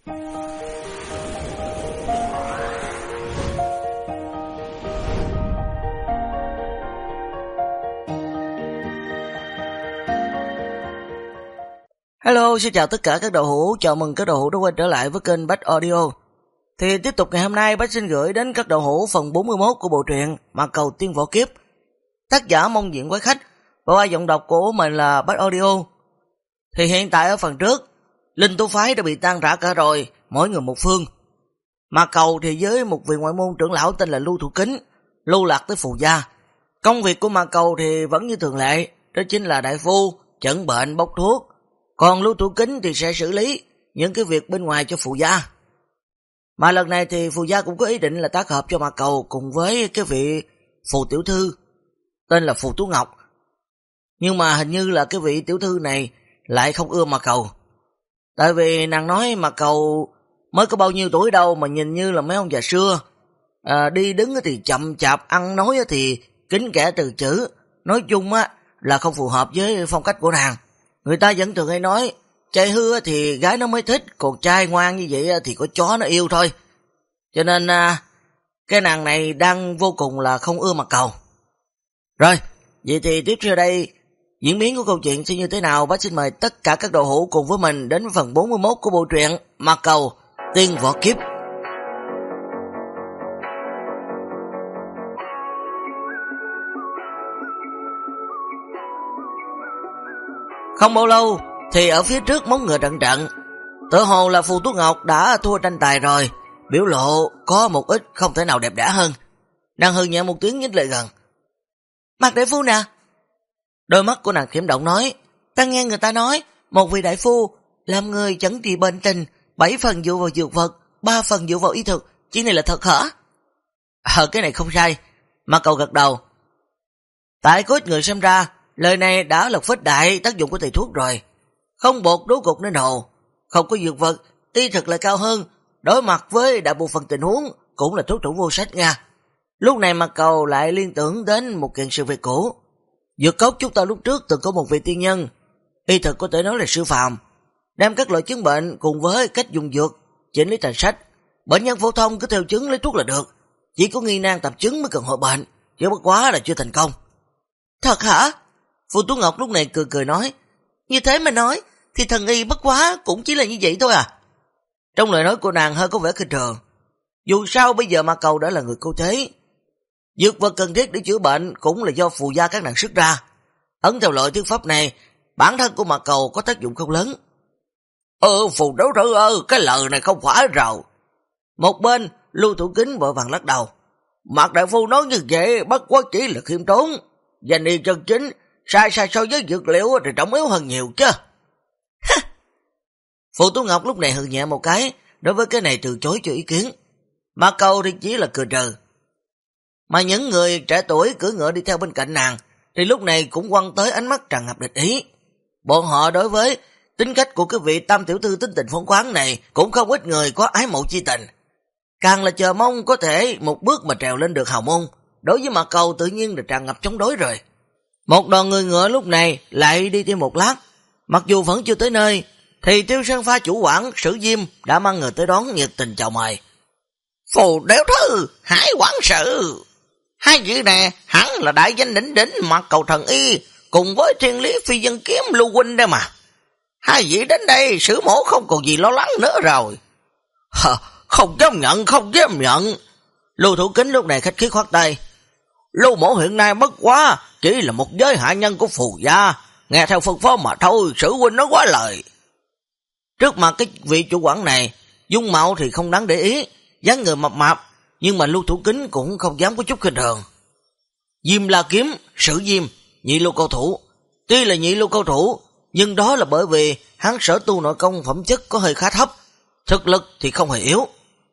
Hello, xin chào tất cả các đầu hữu, chào mừng các đầu hữu đã quay trở lại với kênh Bách Audio. Thì tiếp tục ngày hôm nay, Bách xin gửi đến các đầu hữu phần 41 của bộ truyện Mạc Cầu Tiên Võ Kiếp. Tác giả Mông Diện Quái Khách và qua giọng đọc của mình là Bách Audio. Thì hiện tại ở phần trước, Linh Tú Phái đã bị tan rã cả rồi, mỗi người một phương. Mạc Cầu thì với một vị ngoại môn trưởng lão tên là Lưu Thủ Kính, lưu lạc tới Phù Gia. Công việc của Mạc Cầu thì vẫn như thường lệ, đó chính là đại phu, chẩn bệnh, bốc thuốc. Còn Lưu Thủ Kính thì sẽ xử lý những cái việc bên ngoài cho Phù Gia. Mà lần này thì Phù Gia cũng có ý định là tác hợp cho Mạc Cầu cùng với cái vị Phù Tiểu Thư tên là Phù Tú Ngọc. Nhưng mà hình như là cái vị tiểu thư này lại không ưa Mạc Cầu. Tại vì nàng nói Mạc Cầu mới có bao nhiêu tuổi đâu mà nhìn như là mấy ông già xưa. Đi đứng thì chậm chạp, ăn nói thì kính kẽ từ chữ. Nói chung á là không phù hợp với phong cách của nàng. Người ta vẫn thường hay nói, trai hư thì gái nó mới thích, còn trai ngoan như vậy thì có chó nó yêu thôi. Cho nên cái nàng này đang vô cùng là không ưa Mạc Cầu. Rồi, vậy thì tiếp theo đây, diễn biến của câu chuyện sẽ như thế nào? Bác xin mời tất cả các đầu hữu cùng với mình đến phần 41 của bộ truyện Mạc Cầu Tiên Võ Kiếp. Không bao lâu thì ở phía trước móng ngựa trận trận, tựa hồ là Phù Tú Ngọc đã thua tranh tài rồi, biểu lộ có một ít không thể nào đẹp đẽ hơn. Nàng hừ nhẹ một tiếng nhích lại gần. Mạc đại phu nè. Đôi mắt của nàng khiểm động nói, ta nghe người ta nói, một vị đại phu làm người chẩn trị bệnh tình, 7 phần dựa vào dược vật, 3 phần dựa vào y thuật, chuyện này là thật hả? Cái này không sai. Mạc Cầu gật đầu. Tại có ít người xem ra, lời này đã lật phết đại tác dụng của thầy thuốc rồi. Không bột đố cục nên hồ, không có dược vật, y thực lại cao hơn, đối mặt với đại bộ phận tình huống cũng là thuốc thủ vô sách nha. Lúc này Mạc Cầu lại liên tưởng đến một kiện sự việc cũ. Dược cốc chúng ta lúc trước từng có một vị tiên nhân, y thực có thể nói là siêu phàm, đem các loại chứng bệnh cùng với cách dùng dược chỉnh lý thành sách. Bệnh nhân phổ thông cứ theo chứng lấy thuốc là được, chỉ có nghi nan tập chứng mới cần hội bệnh, chứ bất quá là chưa thành công. Thật hả? Phù Tú Ngọc lúc này cười cười nói, như thế mà nói thì thần y bất quá cũng chỉ là như vậy thôi à. Trong lời nói của nàng hơi có vẻ khinh thường. Dù sao bây giờ Mạc Cầu đã là người cứu thế, dược vật cần thiết để chữa bệnh cũng là do Phù Gia các nàng xuất ra. Ấn theo loại thuyết pháp này, bản thân của Mạc Cầu có tác dụng không lớn. Phù đấu thử cái lời này không phải rồi. Một bên Lưu Thủ Kính vội vàng lắc đầu. Mạc đại phu nói như vậy bất quá chỉ là khiêm tốn, danh y chân chính sai so với dược liệu thì trọng yếu hơn nhiều chứ. Phù Tú Ngọc lúc này hừ nhẹ một cái, đối với cái này từ chối cho ý kiến. Mạc Cầu thì chỉ là cười trừ. Mà những người trẻ tuổi cưỡi ngựa đi theo bên cạnh nàng thì lúc này cũng quăng tới ánh mắt tràn ngập địch ý. Bọn họ đối với tính cách của cái vị tam tiểu thư tính tình phóng khoáng này cũng không ít người có ái mộ chi tình. Càng là chờ mong có thể một bước mà trèo lên được hào môn. Đối với Mạc Cầu tự nhiên là tràn ngập chống đối rồi. Một đoàn người ngựa lúc này lại đi thêm một lát. Mặc dù vẫn chưa tới nơi, thì Tiêu Sơn Pha chủ quản Sử Diêm đã mang người tới đón nhiệt tình chào mời. Phù đéo thư, Hải quản sự. Hai vị nè, hẳn là đại danh đỉnh đỉnh Mạc Cầu thần y, cùng với Thiên Lý Phi Dân Kiếm Lưu huynh đây mà. Hai vị đến đây, Sử mổ không còn gì lo lắng nữa rồi. Không dám nhận. Lưu Thủ Kính lúc này khách khí khoát tay. Lưu mổ hiện nay bất quá chỉ là một giới hạ nhân của Phù Gia, nghe theo phân phó mà thôi, Sử huynh nói quá lời. Trước mặt cái vị chủ quản này, dung mạo thì không đáng để ý, dáng người mập mạp, nhưng mà Lưu Thủ Kính cũng không dám có chút khinh thường. Diêm La Kiếm, Sử Diêm, nhị lưu cao thủ. Tuy là nhị lưu cao thủ, nhưng đó là bởi vì hắn sở tu nội công phẩm chất có hơi khá thấp, thực lực thì không hề yếu.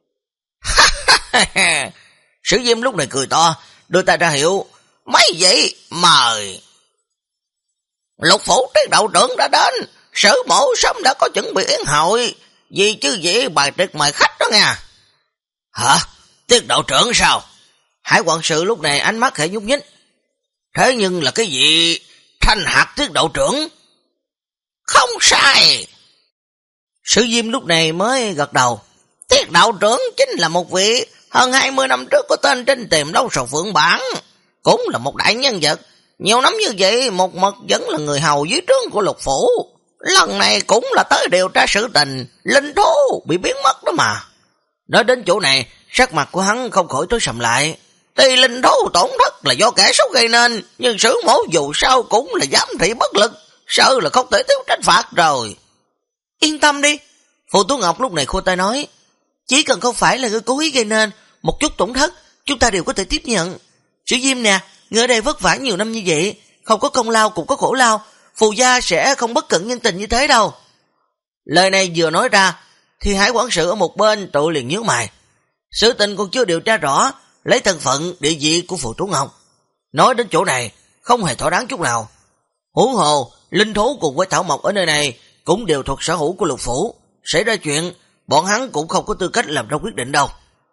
Sử Diêm lúc này cười to, đưa tay ra hiệu, mấy vị mời. Lục phủ tiết đạo trưởng đã đến, Sử mổ sớm đã có chuẩn bị yến hội, vì chứ gì bài tiệc mời khách đó nha. Hả? Tiết đạo trưởng sao? Hải quản sự lúc này ánh mắt khẽ nhúc nhích. Thế nhưng là cái gì? Thanh hạt tiết đạo trưởng? Không sai. Sử Diêm lúc này mới gật đầu. Tiết đạo trưởng chính là một vị hơn 20 năm trước có tên trên tìm đấu sầu Phượng Bản, cũng là một đại nhân vật. Nhiều năm như vậy một mực vẫn là người hầu dưới trướng của Lục phủ. Lần này cũng là tới điều tra sự tình linh thú bị biến mất đó mà. Nói đến chỗ này, sắc mặt của hắn không khỏi tối sầm lại. Tuy linh thú tổn thất là do kẻ xấu gây nên, nhưng Sử Mẫu dù sao cũng là giám thị bất lực, sợ là không thể thiếu trách phạt rồi. Yên tâm đi, Phù Tú Ngọc lúc này khô tay nói, chỉ cần không phải là người cố ý gây nên một chút tổn thất, chúng ta đều có thể tiếp nhận. Sử Diêm nè, người ở đây vất vả nhiều năm như vậy, không có công lao cũng có khổ lao, Phù gia sẽ không bất cận nhân tình như thế đâu. Lời này vừa nói ra, thì Hải quản sự ở một bên tự liền nhíu mày. Sự tình còn chưa điều tra rõ, lấy thân phận địa vị của Phù Tú Ngọc, nói đến chỗ này không hề thỏa đáng chút nào. Huống hồ, linh thú cùng với thảo mộc ở nơi này cũng đều thuộc sở hữu của Lục phủ, xảy ra chuyện, bọn hắn cũng không có tư cách làm ra quyết định đâu.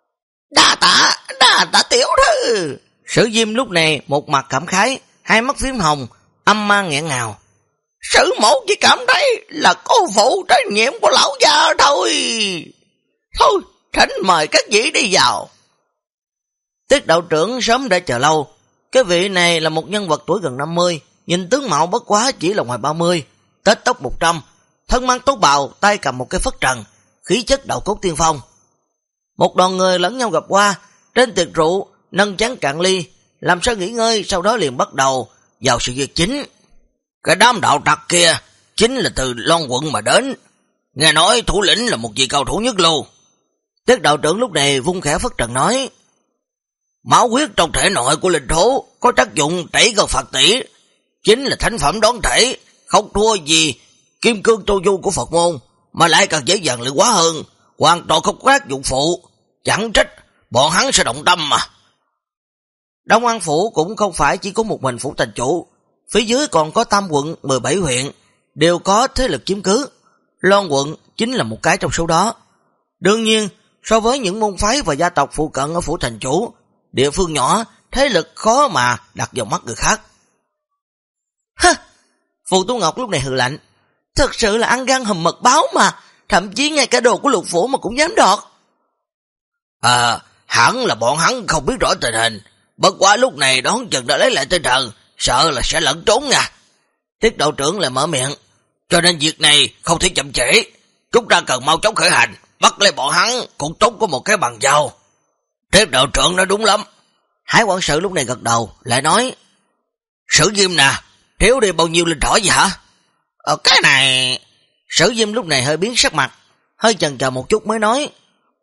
Đa tạ tiểu thư. Sử Diêm lúc này một mặt cảm khái, hai mắt phím hồng, âm mang nghẹn ngào. Sử Mẫu chỉ cảm thấy là cô phụ trách nhiệm của lão gia thôi. Thôi, thỉnh mời các vị đi vào. Tiết đạo trưởng sớm đã chờ lâu. Cái vị này là một nhân vật tuổi gần 50, nhìn tướng mạo bất quá chỉ là ngoài 30, tết tóc 100, thân mang tốt bào, tay cầm một cái phất trần, khí chất đạo cốt tiên phong. Một đoàn người lẫn nhau gặp qua, trên tiệc rượu, nâng chén cạn ly, làm sao nghỉ ngơi, sau đó liền bắt đầu vào sự việc chính. Cái đám đạo trặc kia chính là từ Loan quận mà đến, nghe nói thủ lĩnh là một vị cao thủ nhất lưu. Tiết đạo trưởng lúc này vung khẽ phất trần nói, máu huyết trong thể nội của linh thú có tác dụng tẩy cơn Phật tỷ, chính là thánh phẩm đoán thể, không thua gì kim cương tô du của Phật môn, mà lại càng dễ dàng luyện hóa hơn, hoàn toàn không có tác dụng phụ, chẳng trách bọn hắn sẽ động tâm mà. Đông An phủ cũng không phải chỉ có một mình phủ thành chủ, phía dưới còn có Tam quận 17 huyện, đều có thế lực chiếm cứ. Loan quận chính là một cái trong số đó. Đương nhiên, so với những môn phái và gia tộc phụ cận ở phủ thành chủ, địa phương nhỏ, thế lực khó mà đặt vào mắt người khác. Hơ! Phù Tú Ngọc lúc này hừ lạnh, thật sự là ăn gan hùm mật báo mà, thậm chí ngay cả đồ của Lục phủ mà cũng dám đoạt. Hẳn là bọn hắn không biết rõ tình hình, bất quá lúc này đón chừng đã lấy lại tinh thần, sợ là sẽ lẫn trốn nha. Tiết đạo trưởng lại mở miệng, cho nên việc này không thể chậm trễ, chúng ta cần mau chóng khởi hành, bắt lấy bọn hắn cũng tốt có một cái bằng giao. Tiết đạo trưởng nói đúng lắm. Hải quản sự lúc này gật đầu, lại nói, Sử Diêm nè, thiếu đi bao nhiêu linh thỏ gì hả? Cái này... Sử Diêm lúc này hơi biến sắc mặt, hơi chần chờ một chút mới nói,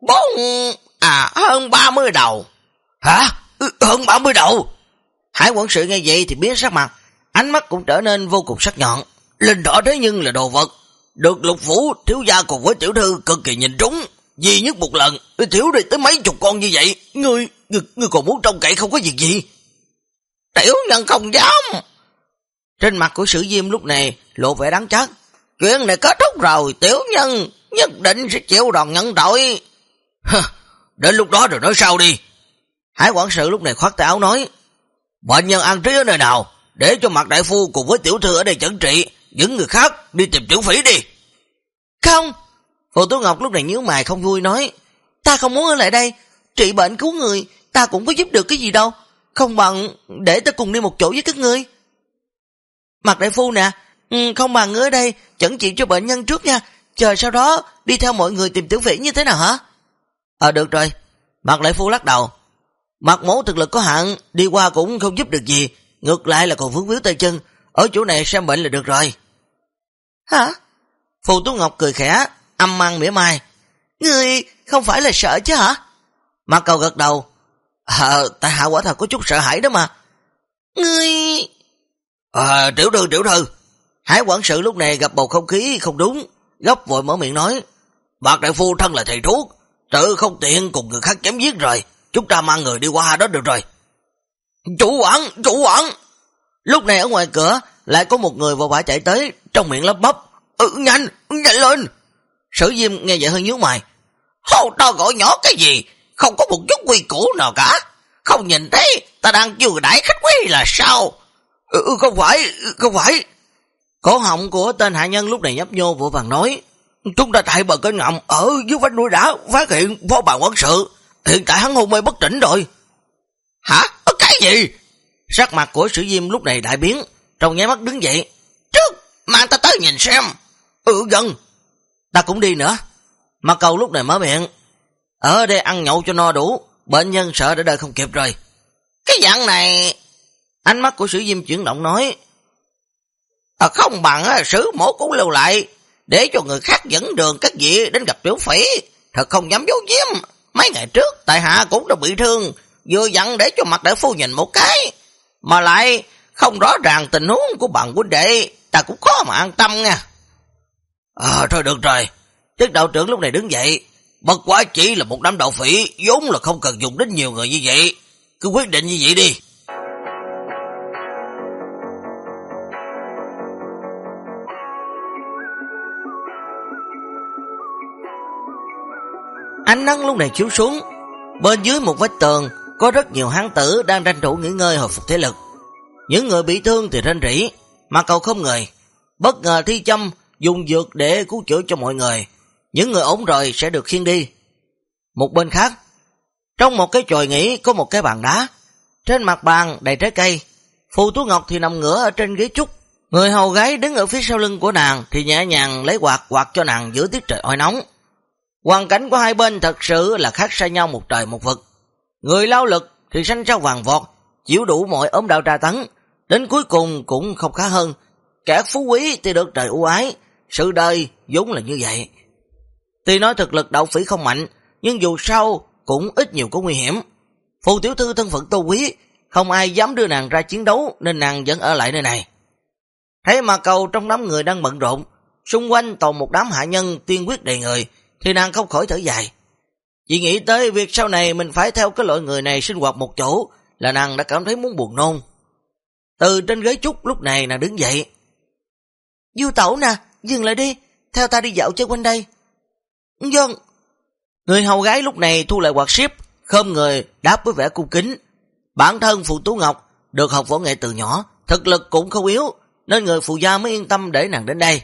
hơn 30 đầu. Hả? Hơn 30 đầu? Hải quản sự nghe vậy thì biến sắc mặt, ánh mắt cũng trở nên vô cùng sắc nhọn. Linh thỏ thế nhưng là đồ vật được Lục phủ thiếu gia cùng với tiểu thư cực kỳ nhìn trúng, duy nhất một lần thiếu đi tới mấy chục con như vậy, ngươi còn muốn trông cậy không có việc gì? Tiểu nhân không dám. Trên mặt của Sử Diêm lúc này lộ vẻ đáng trách, chuyện này kết thúc rồi, tiểu nhân nhất định sẽ chịu đòn nhận tội. Đến lúc đó rồi nói sau đi. Hải quản sự lúc này khoát tay áo nói, bệnh nhân an trí ở nơi nào, để cho Mạc đại phu cùng với tiểu thư ở đây chẩn trị, những người khác đi tìm Tiểu Phỉ đi. Không. Phù Tú Ngọc lúc này nhíu mày không vui nói, ta không muốn ở lại đây, trị bệnh cứu người ta cũng có giúp được cái gì đâu, không bằng để ta cùng đi một chỗ với các ngươi. Mạc đại phu nè, không bằng ngươi ở đây chẩn trị cho bệnh nhân trước nha, chờ sau đó đi theo mọi người tìm Tiểu Phỉ như thế nào hả? Được rồi. Mạc đại phu lắc đầu, Mạc mỗ thực lực có hạn, đi qua cũng không giúp được gì, ngược lại là còn vướng víu tay chân, ở chỗ này xem bệnh là được rồi. Hả? Phù Tú Ngọc cười khẽ, âm mang mỉa mai, ngươi không phải là sợ chứ hả? Mạc Cầu gật đầu, tại hạ quả thật có chút sợ hãi đó mà. Ngươi... Tiểu thư. Hải quản sự lúc này gặp bầu không khí không đúng, gấp vội mở miệng nói, Mạc đại phu thân là thầy thuốc, tự không tiện cùng người khác chém giết rồi, chúng ta mang người đi qua đó được rồi. Chủ quản. Lúc này ở ngoài cửa lại có một người vội vã chạy tới, trong miệng lắp bắp, nhanh lên. Sử Diêm nghe vậy hơi nhíu mày, hô to gọi nhỏ cái gì, không có một chút quy củ nào cả, không nhìn thấy ta đang chiêu đãi khách quý là sao? Không phải. Cổ họng của tên hạ nhân lúc này nhấp nhô vội vàng nói, Chúng ta tại bờ kênh ngầm ở dưới vách núi đá phát hiện phó bàn quân sự. Hiện tại hắn hôn mê bất tỉnh rồi. Hả? Cái gì? Sắc mặt của Sử Diêm lúc này đại biến, trong nháy mắt đứng dậy. Trước, mang ta tới nhìn xem. Dân. Ta cũng đi nữa. Mạc Cầu lúc này mở miệng. Ở đây ăn nhậu cho no đủ, bệnh nhân sợ đã đợi không kịp rồi. Cái dạng này... Ánh mắt của Sử Diêm chuyển động nói. Không bằng Sử Mổ cũng lưu lại, để cho người khác dẫn đường các vị đến gặp Tiểu Phỉ. Thật không dám giấu giếm. Mấy ngày trước, tại hạ cũng đã bị thương, vừa dặn để cho Mạc đại phu nhìn một cái. Mà lại không rõ ràng tình huống của bạn huynh đệ, ta cũng khó mà an tâm nha. Thôi được rồi. Tiết đạo trưởng lúc này đứng dậy. Bất quá chỉ là một đám đạo phỉ, vốn là không cần dùng đến nhiều người như vậy. Cứ quyết định như vậy đi. Ánh nắng lúc này chiếu xuống. Bên dưới một vách tường có rất nhiều hán tử đang tranh thủ nghỉ ngơi hồi phục thể lực. Những người bị thương thì rên rỉ, mà cầu không người. Bất ngờ Thi Châm dùng dược để cứu chữa cho mọi người. Những người ổn rồi sẽ được khiêng đi. Một bên khác, trong một cái chòi nghỉ có một cái bàn đá. Trên mặt bàn đầy trái cây. Phù Tú Ngọc thì nằm ngửa ở trên ghế trúc. Người hầu gái đứng ở phía sau lưng của nàng thì nhẹ nhàng lấy quạt quạt cho nàng giữa tiết trời oi nóng. Hoàn cảnh của hai bên thật sự là khác xa nhau một trời một vực. Người lao lực thì sanh ra vàng vọt, chịu đủ mọi ốm đau tra tấn, đến cuối cùng cũng không khá hơn. Kẻ phú quý thì được trời ưu ái, sự đời vốn là như vậy. Tuy nói thực lực đạo phỉ không mạnh, nhưng dù sao cũng ít nhiều có nguy hiểm. Phù tiểu thư thân phận tôn quý, không ai dám đưa nàng ra chiến đấu nên nàng vẫn ở lại nơi này. Thấy mà cầu trong đám người đang bận rộn, xung quanh toàn một đám hạ nhân tiên quyết đầy người, thì nàng không khỏi thở dài. Chỉ nghĩ tới việc sau này mình phải theo cái loại người này sinh hoạt một chỗ là nàng đã cảm thấy muốn buồn nôn. Từ trên ghế trúc lúc này nàng đứng dậy. Du tẩu nè, dừng lại đi, theo ta đi dạo chơi quanh đây. Vâng. Người hầu gái lúc này thu lại quạt xếp, khom người đáp với vẻ cung kính. Bản thân Phù Tú Ngọc được học võ nghệ từ nhỏ, thực lực cũng không yếu, nên người phù gia mới yên tâm để nàng đến đây.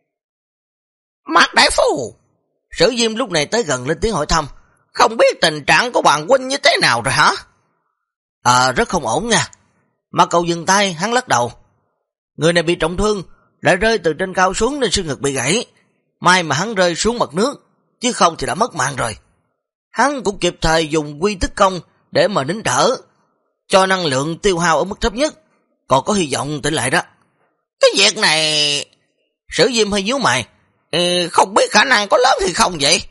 Mạc đại phu! Sử Diêm lúc này tới gần lên tiếng hỏi thăm. Không biết tình trạng của bạn huynh như thế nào rồi hả? Rất không ổn nha. Mạc Cầu dừng tay, hắn lắc đầu. Người này bị trọng thương, lại rơi từ trên cao xuống nên xương ngực bị gãy. May mà hắn rơi xuống mặt nước, chứ không thì đã mất mạng rồi. Hắn cũng kịp thời dùng quy tức công để mà nín thở, cho năng lượng tiêu hao ở mức thấp nhất, còn có hy vọng tỉnh lại đó. Cái việc này... Sử Diêm hơi nhíu mày. Không biết khả năng có lớn hay không vậy?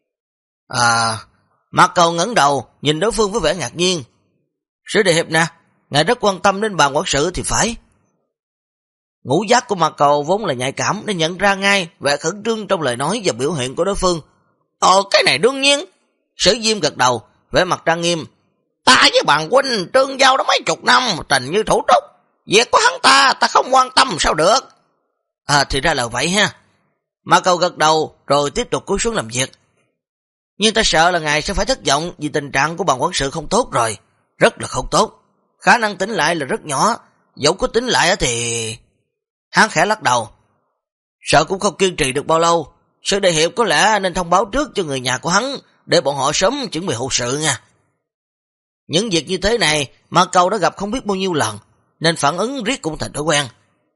Mạc Cầu ngẩng đầu nhìn đối phương với vẻ ngạc nhiên. Sử đại hiệp nè, ngài rất quan tâm đến bàn quản sự thì phải. Ngũ giác của Mạc Cầu vốn là nhạy cảm nên nhận ra ngay vẻ khẩn trương trong lời nói và biểu hiện của đối phương. Cái này đương nhiên. Sử Diêm gật đầu, vẻ mặt trang nghiêm. Ta với bạn huynh tương giao đã mấy chục năm, tình như thủ trúc. Việc của hắn ta không quan tâm sao được. Thì ra là vậy ha. Mạc Cầu gật đầu rồi tiếp tục cúi xuống làm việc. Nhưng ta sợ là ngài sẽ phải thất vọng vì tình trạng của bàn quản sự không tốt rồi. Rất là không tốt. Khả năng tỉnh lại là rất nhỏ. Dẫu có tỉnh lại thì... Hắn khẽ lắc đầu. Sợ cũng không kiên trì được bao lâu. Sử đại hiệp có lẽ nên thông báo trước cho người nhà của hắn để bọn họ sớm chuẩn bị hậu sự nha. Những việc như thế này Mạc Cầu đã gặp không biết bao nhiêu lần, nên phản ứng riết cũng thành thói quen.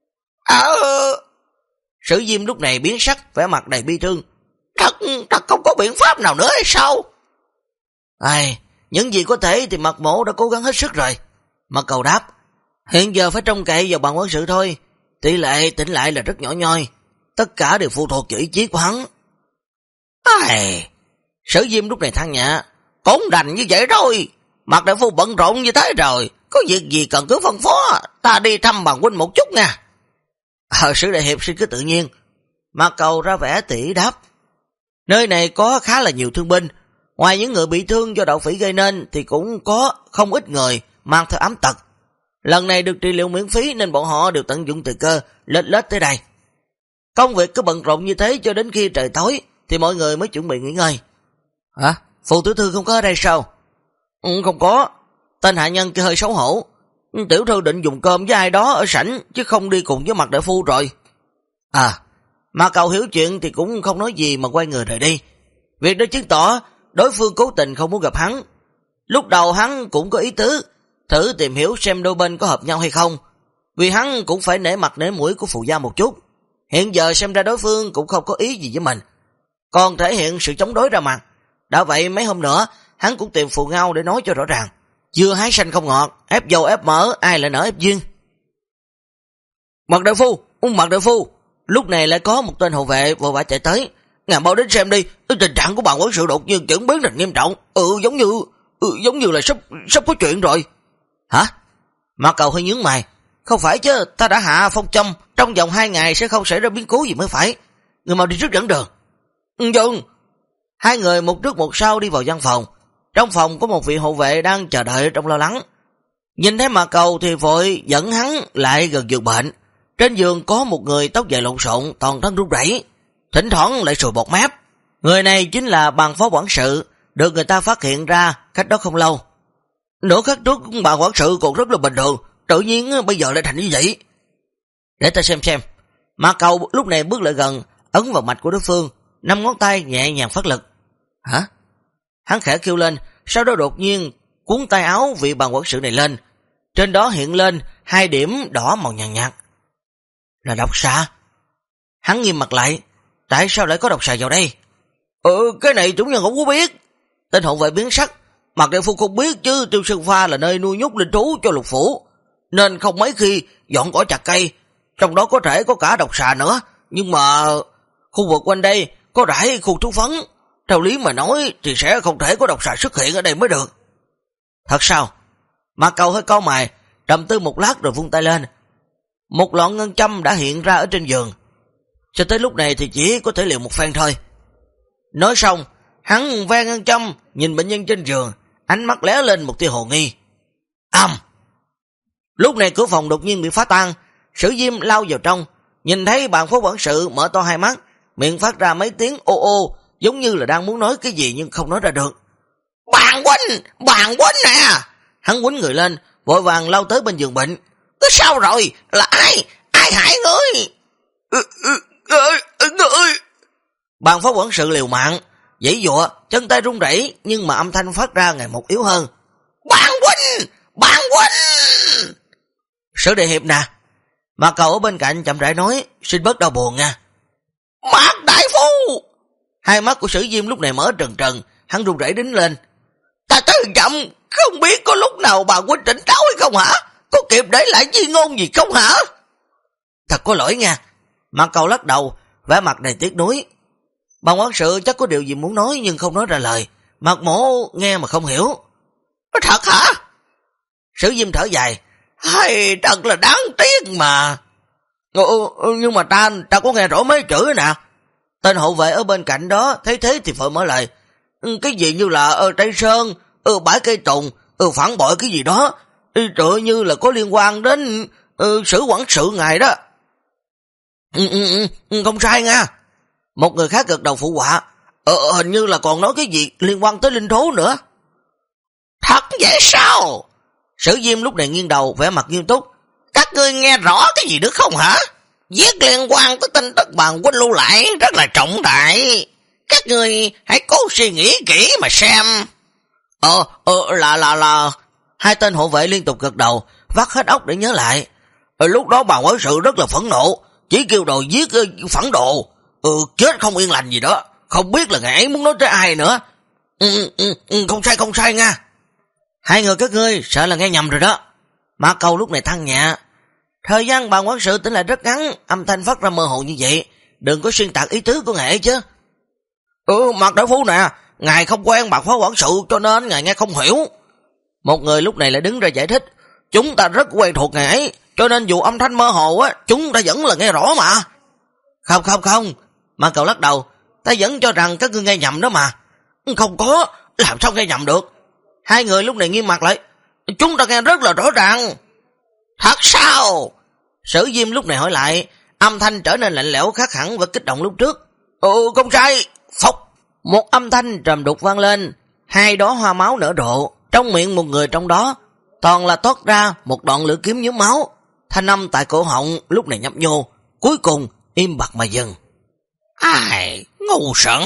Sử Diêm lúc này biến sắc, vẻ mặt đầy bi thương. Thật không có biện pháp nào nữa hay sao? Những gì có thể thì Mạc Mổ đã cố gắng hết sức rồi. Mạc Cầu đáp. Hiện giờ phải trông cậy vào bàn quản sự thôi. Tỷ lệ tỉnh lại là rất nhỏ nhoi. Tất cả đều phụ thuộc vào ý chí của hắn. Sử Diêm lúc này than nhẹ. Cũng đành như vậy rồi. Mạc đại phu bận rộn như thế rồi. Có việc gì cần cứ phân phó. Ta đi thăm bàn huynh một chút nha. Sử đại hiệp xin cứ tự nhiên. Mạc Cầu ra vẻ tỉ đáp. Nơi này có khá là nhiều thương binh. Ngoài những người bị thương do đạo phỉ gây nên thì cũng có không ít người mang theo ám tật. Lần này được trị liệu miễn phí nên bọn họ đều tận dụng thời cơ lết tới đây. Công việc cứ bận rộn như thế cho đến khi trời tối thì mọi người mới chuẩn bị nghỉ ngơi. Phù tiểu thư không có ở đây sao? Không có. Tên hạ nhân kia hơi xấu hổ. Tiểu thư định dùng cơm với ai đó ở sảnh chứ không đi cùng với Mạc đại phu rồi. Mà Cầu hiểu chuyện thì cũng không nói gì mà quay người rời đi. Việc đó chứng tỏ đối phương cố tình không muốn gặp hắn. Lúc đầu hắn cũng có ý tứ thử tìm hiểu xem đôi bên có hợp nhau hay không, vì hắn cũng phải nể mặt nể mũi của Phù gia một chút. Hiện giờ xem ra đối phương cũng không có ý gì với mình, còn thể hiện sự chống đối ra mặt. Đã vậy mấy hôm nữa hắn cũng tìm Phù Ngao để nói cho rõ ràng, chưa hái xanh không ngọt, ép dầu ép mỡ ai lại nỡ ép duyên. Mạc đại phu, lúc này lại có một tên hộ vệ vội vã chạy tới. Ngài mau đến xem đi, tình trạng của bạn quản sự đột nhiên chuyển biến thành nghiêm trọng, giống như là sắp có chuyện rồi. Hả? Mạc Cầu hơi nhướng mày. Không phải chứ, ta đã hạ phong châm, trong vòng 2 ngày sẽ không xảy ra biến cố gì mới phải. Người mau đi trước dẫn đường. Vâng. Hai người một trước một sau đi vào văn phòng. Trong phòng có một vị hộ vệ đang chờ đợi trong lo lắng. Nhìn thấy Mạc Cầu thì vội dẫn hắn lại gần giường bệnh. Trên giường có một người tóc dài lộn xộn, toàn thân run rẩy, thỉnh thoảng lại sùi bọt mép. Người này chính là Bàn phó quản sự, được người ta phát hiện ra cách đó không lâu. Nửa khắc trước bà quản sự còn rất là bình thường, tự nhiên bây giờ lại thành như vậy. Để ta xem. Mạc Cầu lúc này bước lại gần, ấn vào mạch của đối phương, 5 ngón tay nhẹ nhàng phát lực. Hả? Hắn khẽ kêu lên, sau đó đột nhiên cuốn tay áo vị bàn quản sự này lên. Trên đó hiện lên 2 điểm đỏ màu nhàn nhạt. Là độc xà. Hắn nghiêm mặt lại, tại sao lại có độc xà vào đây? Cái này chúng nhân không có biết. Tên hộ vệ biến sắc. Mạc đại phu không biết chứ, Tiêu Sơn Pha là nơi nuôi nhốt linh thú cho Lục phủ, nên không mấy khi dọn cỏ chặt cây, trong đó có thể có cả độc xà nữa. Nhưng mà khu vực quanh đây có rải khu thú phấn, theo lý mà nói thì sẽ không thể có độc xà xuất hiện ở đây mới được. Thật sao? Mạc Cầu hơi cau mày, trầm tư một lát rồi vung tay lên. Một lọn ngân châm đã hiện ra ở trên giường. Cho tới lúc này thì chỉ có thể liều một phen thôi. Nói xong, hắn ven ngân châm nhìn bệnh nhân trên giường, ánh mắt lóe lên một tia hồ nghi. Lúc này cửa phòng đột nhiên bị phá tan. Sử Diêm lao vào trong, nhìn thấy Bàn phó quản sự mở to hai mắt, miệng phát ra mấy tiếng ô ô, giống như là đang muốn nói cái gì nhưng không nói ra được. Bàn huynh nè! Hắn quýnh người lên, vội vàng lao tới bên giường bệnh. Sao rồi? Là ai hại ngươi? Bàn phó quản sự liều mạng, giãy giụa, chân tay run rẩy, nhưng mà âm thanh phát ra ngày một yếu hơn. Bàn huynh! Sử đại hiệp nè. Mạc Cầu ở bên cạnh chậm rãi nói, xin bớt đau buồn nha. Mạc đại phu! Hai mắt của Sử Diêm lúc này mở trần trần, hắn run rẩy đứng lên. Ta tới chậm, không biết có lúc nào bà huynh tỉnh táo hay không hả? Có kịp để lại chi ngôn gì không hả? Thật có lỗi nha. Mạc Cầu lắc đầu, vẻ mặt đầy tiếc nuối. Bàn quản sự chắc có điều gì muốn nói nhưng không nói ra lời. Mạc Mổ nghe mà không hiểu. Thật hả? Sử Diêm thở dài. Hay thật là đáng tiếc mà. Nhưng mà ta có nghe rõ mấy chữ nè. Tên hộ vệ ở bên cạnh đó thấy thế thì vội mở lời. Cái gì như là Tây Sơn, bãi cây tùng, phản bội cái gì đó, tựa như là có liên quan đến Sử quản sự ngài đó. Không sai nha. Một người khác gật đầu phụ họa. Hình như là còn nói cái gì liên quan tới linh thú nữa. Thật vậy sao? Sử Diêm lúc này nghiêng đầu, vẻ mặt nghiêm túc. Các ngươi nghe rõ cái gì nữa không hả? Viết liên quan tới tin tức Bàn huynh lưu lại rất là trọng đại. Các ngươi hãy cố suy nghĩ kỹ mà xem. Là. Hai tên hộ vệ liên tục gật đầu, vắt hết óc để nhớ lại. Lúc đó Bàn quản sự rất là phẫn nộ, chỉ kêu đồ giết phản đồ. Chết không yên lành gì đó. Không biết là ngài ấy muốn nói tới ai nữa. Không sai nha. Hai người các ngươi sợ là nghe nhầm rồi đó. Mạc Cầu lúc này than nhẹ. Thời gian Bàn quản sự tỉnh lại rất ngắn, âm thanh phát ra mơ hồ như vậy, đừng có xuyên tạc ý tứ của ngài ấy chứ. Mạc đại phu nè, ngài không quen Bàn phó quản sự cho nên ngài nghe không hiểu. Một người lúc này lại đứng ra giải thích. Chúng ta rất quen thuộc ngài ấy, cho nên dù âm thanh mơ hồ á, chúng ta vẫn là nghe rõ mà. Không. Mạc Cầu lắc đầu. Ta vẫn cho rằng các ngươi nghe nhầm đó mà. Không có, làm sao nghe nhầm được? Hai người lúc này nghiêm mặt lại. Chúng ta nghe rất là rõ ràng. Thật sao? Sử Diêm lúc này hỏi lại, âm thanh trở nên lạnh lẽo khác hẳn và kích động lúc trước. Không sai. Phốc. Một âm thanh trầm đục vang lên, hai đóa hoa máu nở rộ, trong miệng một người trong đó toàn là toát ra một đoạn lưỡi kiếm nhuốm máu. Thanh âm tại cổ họng lúc này nhấp nhô, cuối cùng im bặt mà dừng. Ai, ngu xuẩn.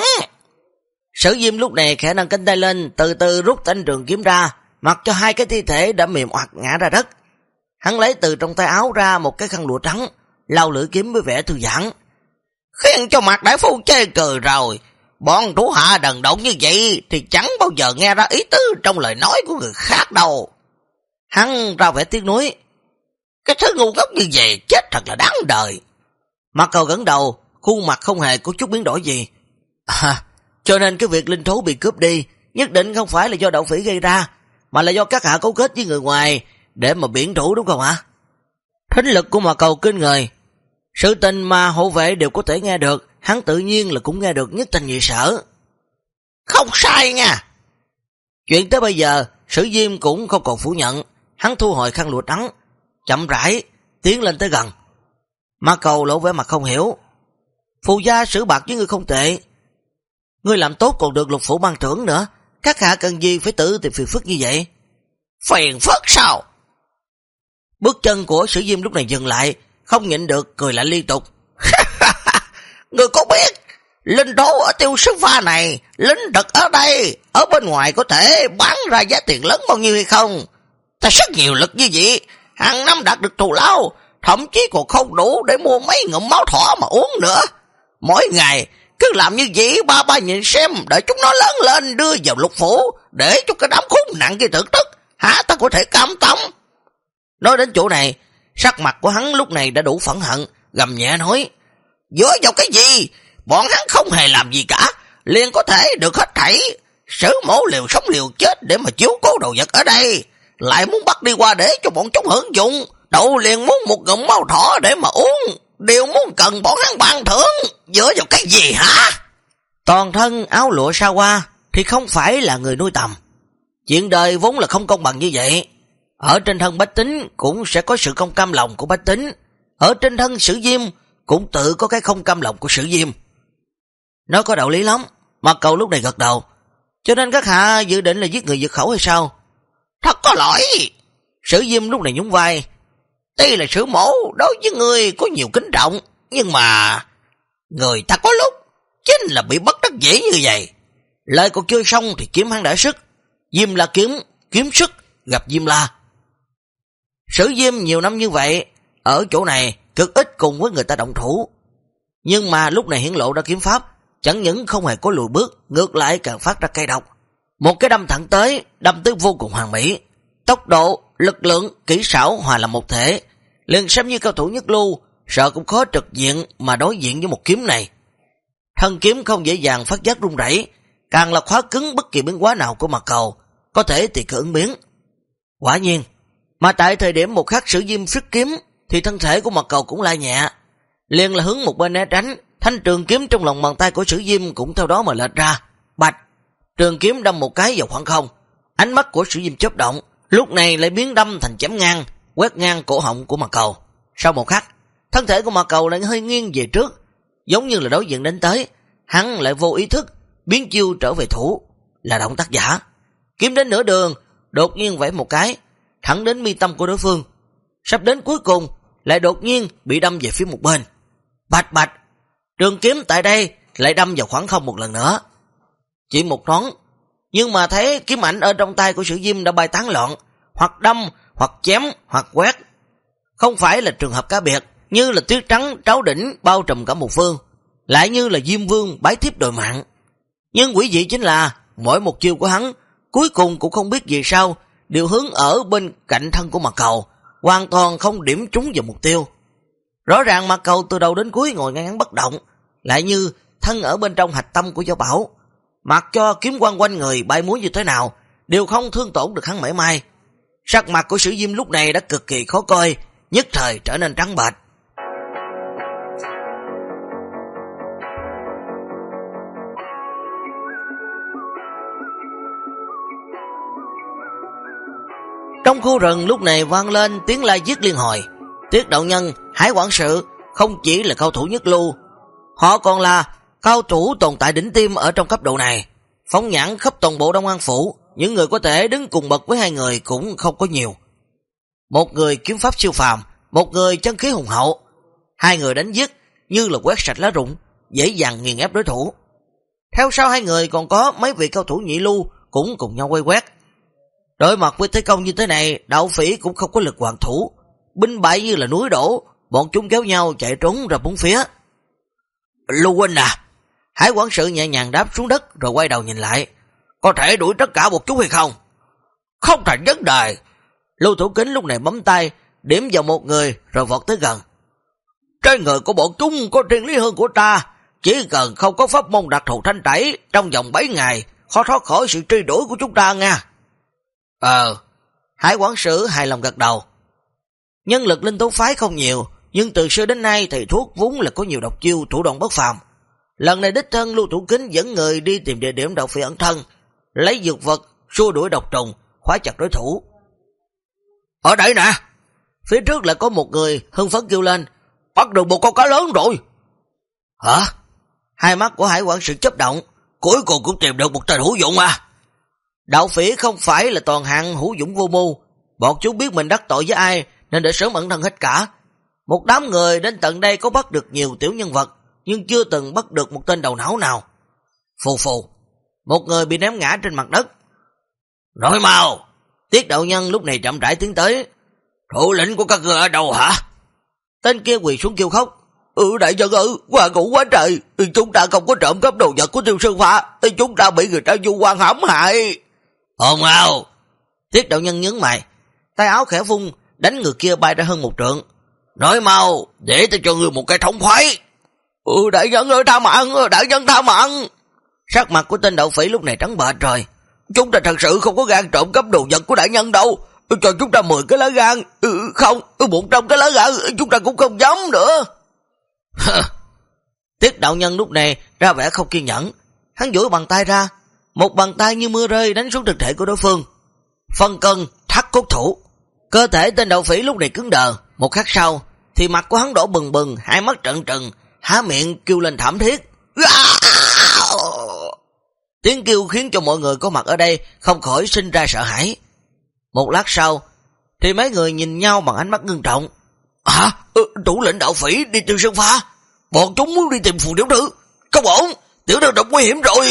Sử Diêm lúc này khẽ nâng cánh tay lên, từ từ rút thanh trường kiếm ra, mặc cho hai cái thi thể đã mềm oặt ngã ra đất. Hắn lấy từ trong tay áo ra một cái khăn lụa trắng, lau lưỡi kiếm với vẻ thư giãn. Khiến cho Mạc đại phu chê cười rồi, bọn thủ hạ đần độn như vậy thì chẳng bao giờ nghe ra ý tứ trong lời nói của người khác đâu. Hắn ra vẻ tiếc nuối. Cái thứ ngu ngốc như vậy chết thật là đáng đời. Mạc Cầu gật đầu, khuôn mặt không hề có chút biến đổi gì. Cho nên cái việc linh thú bị cướp đi nhất định không phải là do Đậu Phỉ gây ra, mà là do các hạ cấu kết với người ngoài để mà biển thủ, đúng không hả? Thính lực của Mạc Cầu kinh người, sự tình mà hộ vệ đều có thể nghe được, hắn tự nhiên là cũng nghe được nhất thành nhị sở. Không sai nha. Chuyện tới bây giờ Sử Diêm cũng không còn phủ nhận. Hắn thu hồi khăn lụa trắng, chậm rãi tiến lên tới gần. Mạc Cầu lộ vẻ mặt không hiểu. Phù gia xử bạc với ngươi không tệ, ngươi làm tốt còn được lục phủ ban thưởng nữa, các hạ cần gì phải tự tìm phiền phức như vậy? Phiền phức sao? Bước chân của Sử Diêm lúc này dừng lại, không nhịn được cười lại liên tục. Ngươi có biết linh thú ở Tiêu Sư Pha này, lính đực ở đây, ở bên ngoài có thể bán ra giá tiền lớn bao nhiêu hay không? Ta rất nhiều lực như vậy, hàng năm đạt được thù lao, thậm chí còn không đủ để mua mấy ngụm máu thỏ mà uống nữa. Mỗi ngày cứ làm như vậy, ba nhìn xem, đợi chúng nó lớn lên đưa vào lục phủ, để cho cái đám khốn nặng kia thưởng thức, hả ta có thể cam tâm? Nói đến chỗ này, sắc mặt của hắn lúc này đã đủ phẫn hận, gầm nhẹ nói, dựa vào cái gì? Bọn hắn không hề làm gì cả, liền có thể được hết thảy. Sử mổ liều sống liều chết để mà chiếu cố đồ vật ở đây, lại muốn bắt đi qua để cho bọn chúng hưởng dụng, đậu liền muốn một ngụm máu thỏ để mà uống, đều muốn cần bọn hắn ban thưởng, dựa vào cái gì hả? Toàn thân áo lụa sa hoa thì không phải là người nuôi tầm. Chuyện đời vốn là không công bằng như vậy. Ở trên thân bách tính cũng sẽ có sự không cam lòng của bách tính, ở trên thân Sử Diêm cũng tự có cái không cam lòng của Sử Diêm. Nó có đạo lý lắm. Mạc Cầu lúc này gật đầu. Cho nên các hạ dự định là giết người diệt khẩu hay sao? Thật có lỗi. Sử Diêm lúc này nhún vai. Tuy là Sử mổ đối với người có nhiều kính trọng, nhưng mà người ta có lúc chính là bị bất đắc dĩ như vậy. Lời còn chưa xong thì kiếm hắn đã sức. Diêm La kiếm, kiếm sức gặp Diêm La. Sử Diêm nhiều năm như vậy, ở chỗ này cực ít cùng với người ta động thủ, nhưng mà lúc này hiển lộ ra kiếm pháp, chẳng những không hề có lùi bước, ngược lại càng phát ra cay độc. Một cái đâm thẳng tới, đâm tới vô cùng hoàn mỹ, tốc độ, lực lượng, kỹ xảo hòa làm một thể, liền xem như cao thủ nhất lưu, sợ cũng khó trực diện mà đối diện với một kiếm này. Thân kiếm không dễ dàng phát giác rung rẩy, càng là khóa cứng bất kỳ biến hóa nào của Mạc Cầu, có thể tùy cơ ứng biến. Quả nhiên, mà tại thời điểm một khắc Sử Diêm phất kiếm thì thân thể của Mạc Cầu cũng la nhẹ, liền là hướng một bên né tránh, thanh trường kiếm trong lòng bàn tay của Sử Diêm cũng theo đó mà lệch ra. Bạch, trường kiếm đâm một cái vào khoảng không. Ánh mắt của Sử Diêm chớp động, lúc này lại biến đâm thành chém ngang, quét ngang cổ họng của Mạc Cầu. Sau một khắc, thân thể của Mạc Cầu lại hơi nghiêng về trước, giống như là đối diện đến tới, hắn lại vô ý thức biến chiêu trở về thủ, là động tác giả. Kiếm đến nửa đường, đột nhiên vẫy một cái, thẳng đến mi tâm của đối phương. Sắp đến cuối cùng, lại đột nhiên bị đâm về phía một bên. Bạch bạch, trường kiếm tại đây lại đâm vào khoảng không một lần nữa. Chỉ một thoáng, nhưng mà thấy kiếm ảnh ở trong tay của Sử Diêm đã bay tán loạn, hoặc đâm, hoặc chém, hoặc quét. Không phải là trường hợp cá biệt, như là tuyết trắng tráo đỉnh bao trùm cả một phương, lại như là Diêm Vương bái thiếp đòi mạng. Nhưng quỷ dị chính là mỗi một chiêu của hắn cuối cùng cũng không biết vì sao đều hướng ở bên cạnh thân của Mạc Cầu, hoàn toàn không điểm trúng vào mục tiêu. Rõ ràng Mạc Cầu từ đầu đến cuối ngồi ngay ngắn bất động, lại như thân ở bên trong hạch tâm của Giao Bảo, mặc cho kiếm quang quanh người bay múa như thế nào đều không thương tổn được hắn mảy may. Sắc mặt của Sử Diêm lúc này đã cực kỳ khó coi, nhất thời trở nên trắng bệch. Trong khu rừng lúc này vang lên tiếng la giết liên hồi. Tiết đạo nhân, Hải quản sự không chỉ là cao thủ nhất lưu, họ còn là cao thủ tồn tại đỉnh tiêm ở trong cấp độ này. Phóng nhãn khắp toàn bộ Đông An phủ, những người có thể đứng cùng bậc với hai người cũng không có nhiều. Một người kiếm pháp siêu phàm, một người chân khí hùng hậu. Hai người đánh giết như là quét sạch lá rụng, dễ dàng nghiền ép đối thủ. Theo sau hai người còn có mấy vị cao thủ nhị lưu cũng cùng nhau quay quét. Đối mặt với thế công như thế này, đạo phỉ cũng không có lực hoàn thủ, binh bại như là núi đổ, bọn chúng kéo nhau chạy trốn ra bốn phía. Lưu huynh à, Hải quản sự nhẹ nhàng đáp xuống đất rồi quay đầu nhìn lại. Có thể đuổi tất cả một chút hay không? Không thành vấn đề. Lưu Thủ Kính lúc này bấm tay, điểm vào một người rồi vọt tới gần. Trên người của bọn chúng có thiên lý hơn của ta, chỉ cần không có pháp môn đặc thù thanh tẩy, trong vòng 7 ngày khó thoát khỏi sự truy đuổi của chúng ta nha. Hải quản sự hài lòng gật đầu. Nhân lực linh thú phái không nhiều, nhưng từ xưa đến nay thầy thuốc vốn là có nhiều độc chiêu thủ đoạn bất phàm. Lần này đích thân Lưu Thủ Kính dẫn người đi tìm địa điểm đạo phỉ ẩn thân, lấy dược vật xua đuổi độc trùng, khóa chặt đối thủ. Ở đây nè, phía trước lại có một người hưng phấn kêu lên, bắt được một con cá lớn rồi. Hả? Hai mắt của Hải quản sự chớp động, cuối cùng cũng tìm được một tên hữu dụng à. Đạo phỉ không phải là toàn hạng hữu dụng vô mưu, bọn chúng biết mình đắc tội với ai nên để sớm ẩn thân hết cả. Một đám người đến tận đây có bắt được nhiều tiểu nhân vật, nhưng chưa từng bắt được một tên đầu não nào. Phù phù, một người bị ném ngã trên mặt đất. Nói mau! Tiết đạo nhân lúc này chậm rãi tiến tới. Thủ lĩnh của các ngươi ở đâu hả? Tên kia quỳ xuống kêu khóc. Đại nhân ơi, qua ngủ quá trời, chúng ta không có trộm cắp đồ vật của Tiêu Sơn Phá, chúng ta bị người ta vu oan hãm hại. Ồn ào! Tiết đạo nhân nhướng mày, tay áo khẽ vung, đánh người kia bay ra hơn 1 trượng. Nói mau, để tôi cho ngươi một cái thống khoái. Đại nhân ơi, tha mạng, đại nhân tha mạng. Sắc mặt của tên đạo phỉ lúc này trắng bệch rồi. Chúng ta thật sự không có gan trộm cắp đồ vật của đại nhân đâu, cho chúng ta 10 cái lá gan. Không, 100 cái lá gan chúng ta cũng không dám nữa. Tiết đạo nhân lúc này ra vẻ không kiên nhẫn, hắn duỗi bàn tay ra, một bàn tay như mưa rơi đánh xuống thực thể của đối phương. Phân cân thắt cốt thủ. Cơ thể tên đạo phỉ lúc này cứng đờ, một khắc sau thì mặt của hắn đỏ bừng bừng, hai mắt trợn trừng, há miệng kêu lên thảm thiết. Tiếng kêu khiến cho mọi người có mặt ở đây không khỏi sinh ra sợ hãi. Một lát sau thì mấy người nhìn nhau bằng ánh mắt ngưng trọng. Hả? Thủ lĩnh đạo phỉ đi Tiêu Sơn Phá, bọn chúng muốn đi tìm phù tiểu thư. Không ổn, tiểu thư độc nguy hiểm rồi.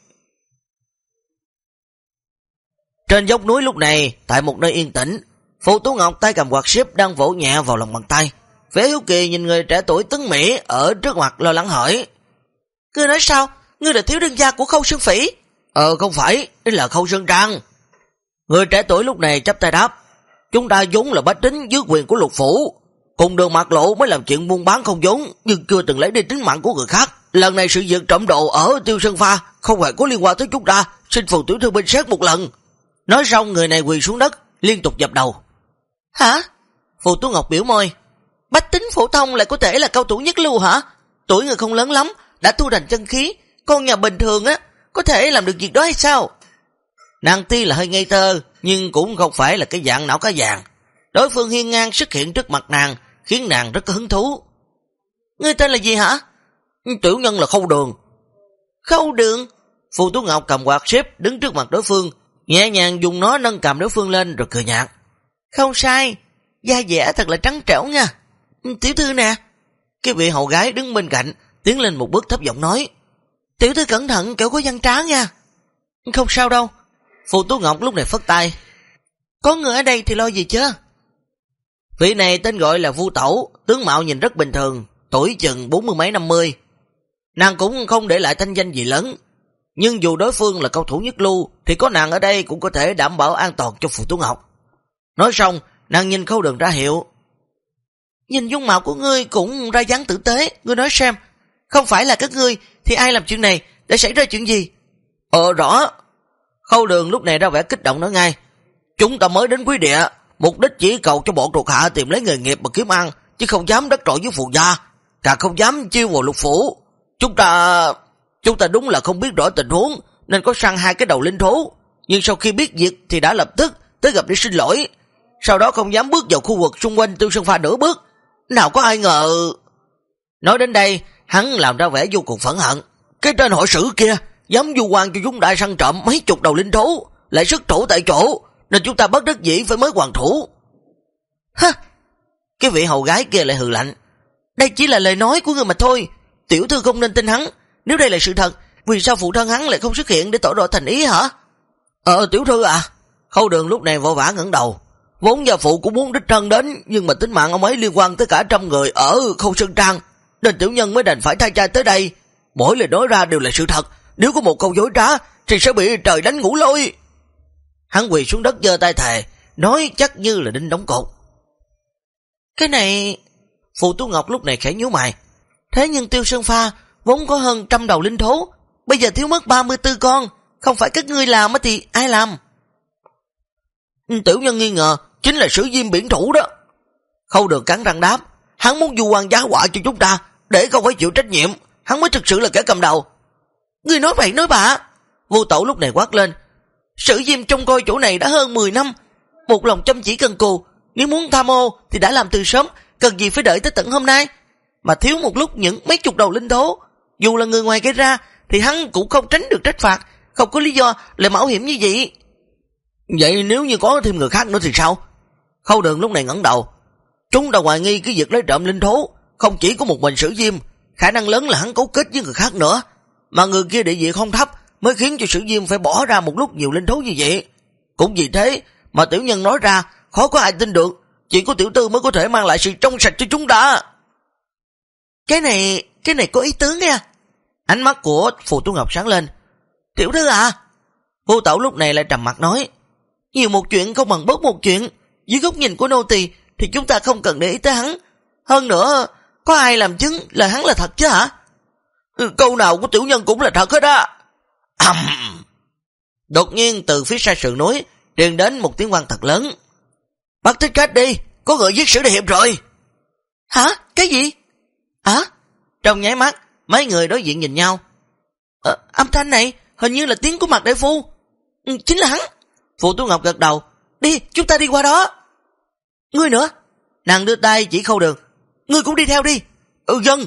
Trên dốc núi lúc này, tại một nơi yên tĩnh, Phù Tú Ngọc tay cầm quạt xếp đang vỗ nhẹ vào lòng bàn tay. Vẻ hiếu kỳ nhìn người trẻ tuổi Tấn Mỹ ở trước mặt lo lắng hỏi. Ngươi nói sao? Ngươi là thiếu đương gia của Khâu Sơn Phỉ? Không phải, đây là Khâu Sơn Trang. Người trẻ tuổi lúc này chắp tay đáp. Chúng ta vốn là bách tính dưới quyền của lục phủ, cùng Đường Mạc Lộ mới làm chuyện buôn bán không vốn, nhưng chưa từng lấy đi tính mạng của người khác. Lần này sự việc trộm đồ ở Tiêu Sơn Pha không hề có liên quan tới chúng ta, xin Phù tiểu thư bình xét một lần. Nói xong người này quỳ xuống đất, liên tục dập đầu. Hả? Phù Tú Ngọc biểu môi. Bách tính phổ thông lại có thể là cao thủ nhất lưu hả? Tuổi người không lớn lắm, đã thu thành chân khí, con nhà bình thường á, có thể làm được việc đó hay sao? Nàng tuy là hơi ngây thơ, nhưng cũng không phải là cái dạng não cá vàng. Đối phương hiên ngang xuất hiện trước mặt nàng, khiến nàng rất có hứng thú. Ngươi tên là gì hả? Tiểu nhân là Khâu Đường. Khâu Đường? Phù Tú Ngọc cầm quạt xếp đứng trước mặt đối phương, nhẹ nhàng dùng nó nâng cầm đối phương lên rồi cười nhạt. Không sai, da dẻ thật là trắng trẻo nha. Tiểu thư nè. Cái vị hầu gái đứng bên cạnh tiến lên một bước thấp giọng nói. Tiểu thư cẩn thận, kẻo có văn trá nha. Không sao đâu. Phù Tú Ngọc lúc này phất tay. Có người ở đây thì lo gì chứ. Vị này tên gọi là Vu Tẩu, tướng mạo nhìn rất bình thường, tuổi chừng 40 mấy 50. Nàng cũng không để lại thanh danh gì lớn, nhưng dù đối phương là cao thủ nhất lưu thì có nàng ở đây cũng có thể đảm bảo an toàn cho Phù Tú Ngọc. Nói xong, nàng nhìn Khâu Đường ra hiệu. Nhìn dung mạo của ngươi cũng ra dáng tử tế, ngươi nói xem, không phải là các ngươi thì ai làm chuyện này, để xảy ra chuyện gì? Rõ. Khâu Đường lúc này ra vẻ kích động nói ngay. Chúng ta mới đến quý địa, mục đích chỉ cầu cho bọn thuộc hạ tìm lấy nghề nghiệp mà kiếm ăn, chứ không dám đắc tội với Phù gia, càng không dám chiêu vào lục phủ. Chúng ta đúng là không biết rõ tình huống nên có săn 2 cái đầu linh thú, nhưng sau khi biết việc thì đã lập tức tới gặp để xin lỗi, sau đó không dám bước vào khu vực xung quanh Tiêu Sơn Pha nửa bước. Nào có ai ngờ. Nói đến đây, hắn làm ra vẻ vô cùng phẫn hận. Cái tên hội sử kia dám vu oan cho chúng ta săn trộm mấy chục đầu linh thú, lại xuất thủ tại chỗ, nên chúng ta bất đắc dĩ phải mới hoàn thủ. Cái vị hầu gái kia lại hừ lạnh. Đây chỉ là lời nói của ngươi mà thôi, Tiểu thư không nên tin hắn. Nếu đây là sự thật, vì sao phụ thân hắn lại không xuất hiện để tỏ rõ thành ý hả? Tiểu thư à? Khâu Đường lúc này vội vã ngẩng đầu. Vốn gia phụ cũng muốn đích thân đến, nhưng mà tính mạng ông ấy liên quan tới cả trăm người ở Khâu Sơn Trang, nên tiểu nhân mới đành phải thay cha tới đây. Mỗi lời nói ra đều là sự thật, nếu có một câu dối trá thì sẽ bị trời đánh ngủ lôi. Hắn quỳ xuống đất giơ tay thề, nói chắc như là đinh đóng cột. Cái này... Phù Tú Ngọc lúc này khẽ nhíu mày. Thế nhưng Tiêu Sơn Pha vốn có hơn 100 đầu linh thú, bây giờ thiếu mất 34 con, không phải các ngươi làm thì ai làm? Tiểu nhân nghi ngờ chính là Sử Diêm biển thủ đó. Khâu Đường cắn răng đáp, hắn muốn vu oan giá họa cho chúng ta, để không phải chịu trách nhiệm, hắn mới thực sự là kẻ cầm đầu. Ngươi nói bậy nói bạ. Vô Tẩu lúc này quát lên. Sử Diêm trông coi chỗ này đã hơn 10 năm, một lòng chăm chỉ cần cù, nếu muốn tham ô thì đã làm từ sớm, cần gì phải đợi tới tận hôm nay. Mà thiếu một lúc những mấy chục đầu linh thú, dù là người ngoài gây ra thì hắn cũng không tránh được trách phạt, không có lý do lại mạo hiểm như vậy. Vậy nếu như có thêm người khác nữa thì sao? Khâu Đường lúc này ngẩng đầu. Chúng đã hoài nghi cái việc lấy trộm linh thú không chỉ có một mình Sử Diêm, khả năng lớn là hắn cấu kết với người khác nữa, mà người kia địa vị không thấp mới khiến cho Sử Diêm phải bỏ ra một lúc nhiều linh thú như vậy. Cũng vì thế mà tiểu nhân nói ra khó có ai tin được, chỉ có tiểu tư mới có thể mang lại sự trong sạch cho chúng ta. Cái này có ý tướng nha. Ánh mắt của Phù Tú Ngọc sáng lên. Tiểu thư à? Vô Tẩu lúc này lại trầm mặt nói, nhiều một chuyện không bằng bớt một chuyện, dưới góc nhìn của nô tỳ thì chúng ta không cần để ý tới hắn. Hơn nữa, có ai làm chứng là hắn là thật chứ hả? Câu nào của tiểu nhân cũng là thật hết á. Đột nhiên từ phía xa sườn núi truyền đến một tiếng vang thật lớn. Bắt thích khách đi, có người giết Sử đại hiệp rồi. Hả? Cái gì? Trong nháy mắt mấy người đối diện nhìn nhau. Âm thanh này hình như là tiếng của Mạc đại phu. Chính là hắn. Phù Tú Ngọc gật đầu. Đi, chúng ta đi qua đó. Ngươi nữa? Nàng đưa tay chỉ Khâu Đường. Ngươi cũng đi theo đi. Dân.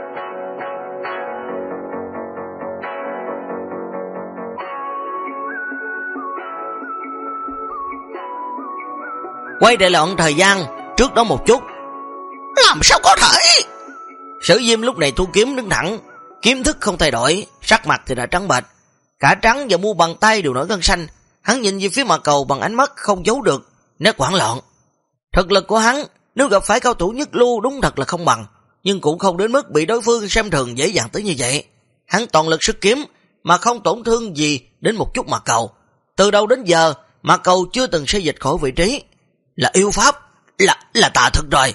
Quay lại loạn thời gian trước đó một chút. Làm sao có thể? Sử Diêm lúc này thu kiếm đứng thẳng, kiếm thức không thay đổi, sắc mặt thì đã trắng bệch, cả trắng và mu bàn tay đều nổi gân xanh. Hắn nhìn về phía Mạc Cầu bằng ánh mắt không giấu được nét hoảng loạn. Thực lực của hắn nếu gặp phải cao thủ nhất lưu đúng thật là không bằng, nhưng cũng không đến mức bị đối phương xem thường dễ dàng tới như vậy. Hắn toàn lực xuất kiếm mà không tổn thương gì đến một chút Mạc Cầu. Từ đầu đến giờ Mạc Cầu chưa từng xê dịch khỏi vị trí. Là yêu pháp, là tà thực rồi.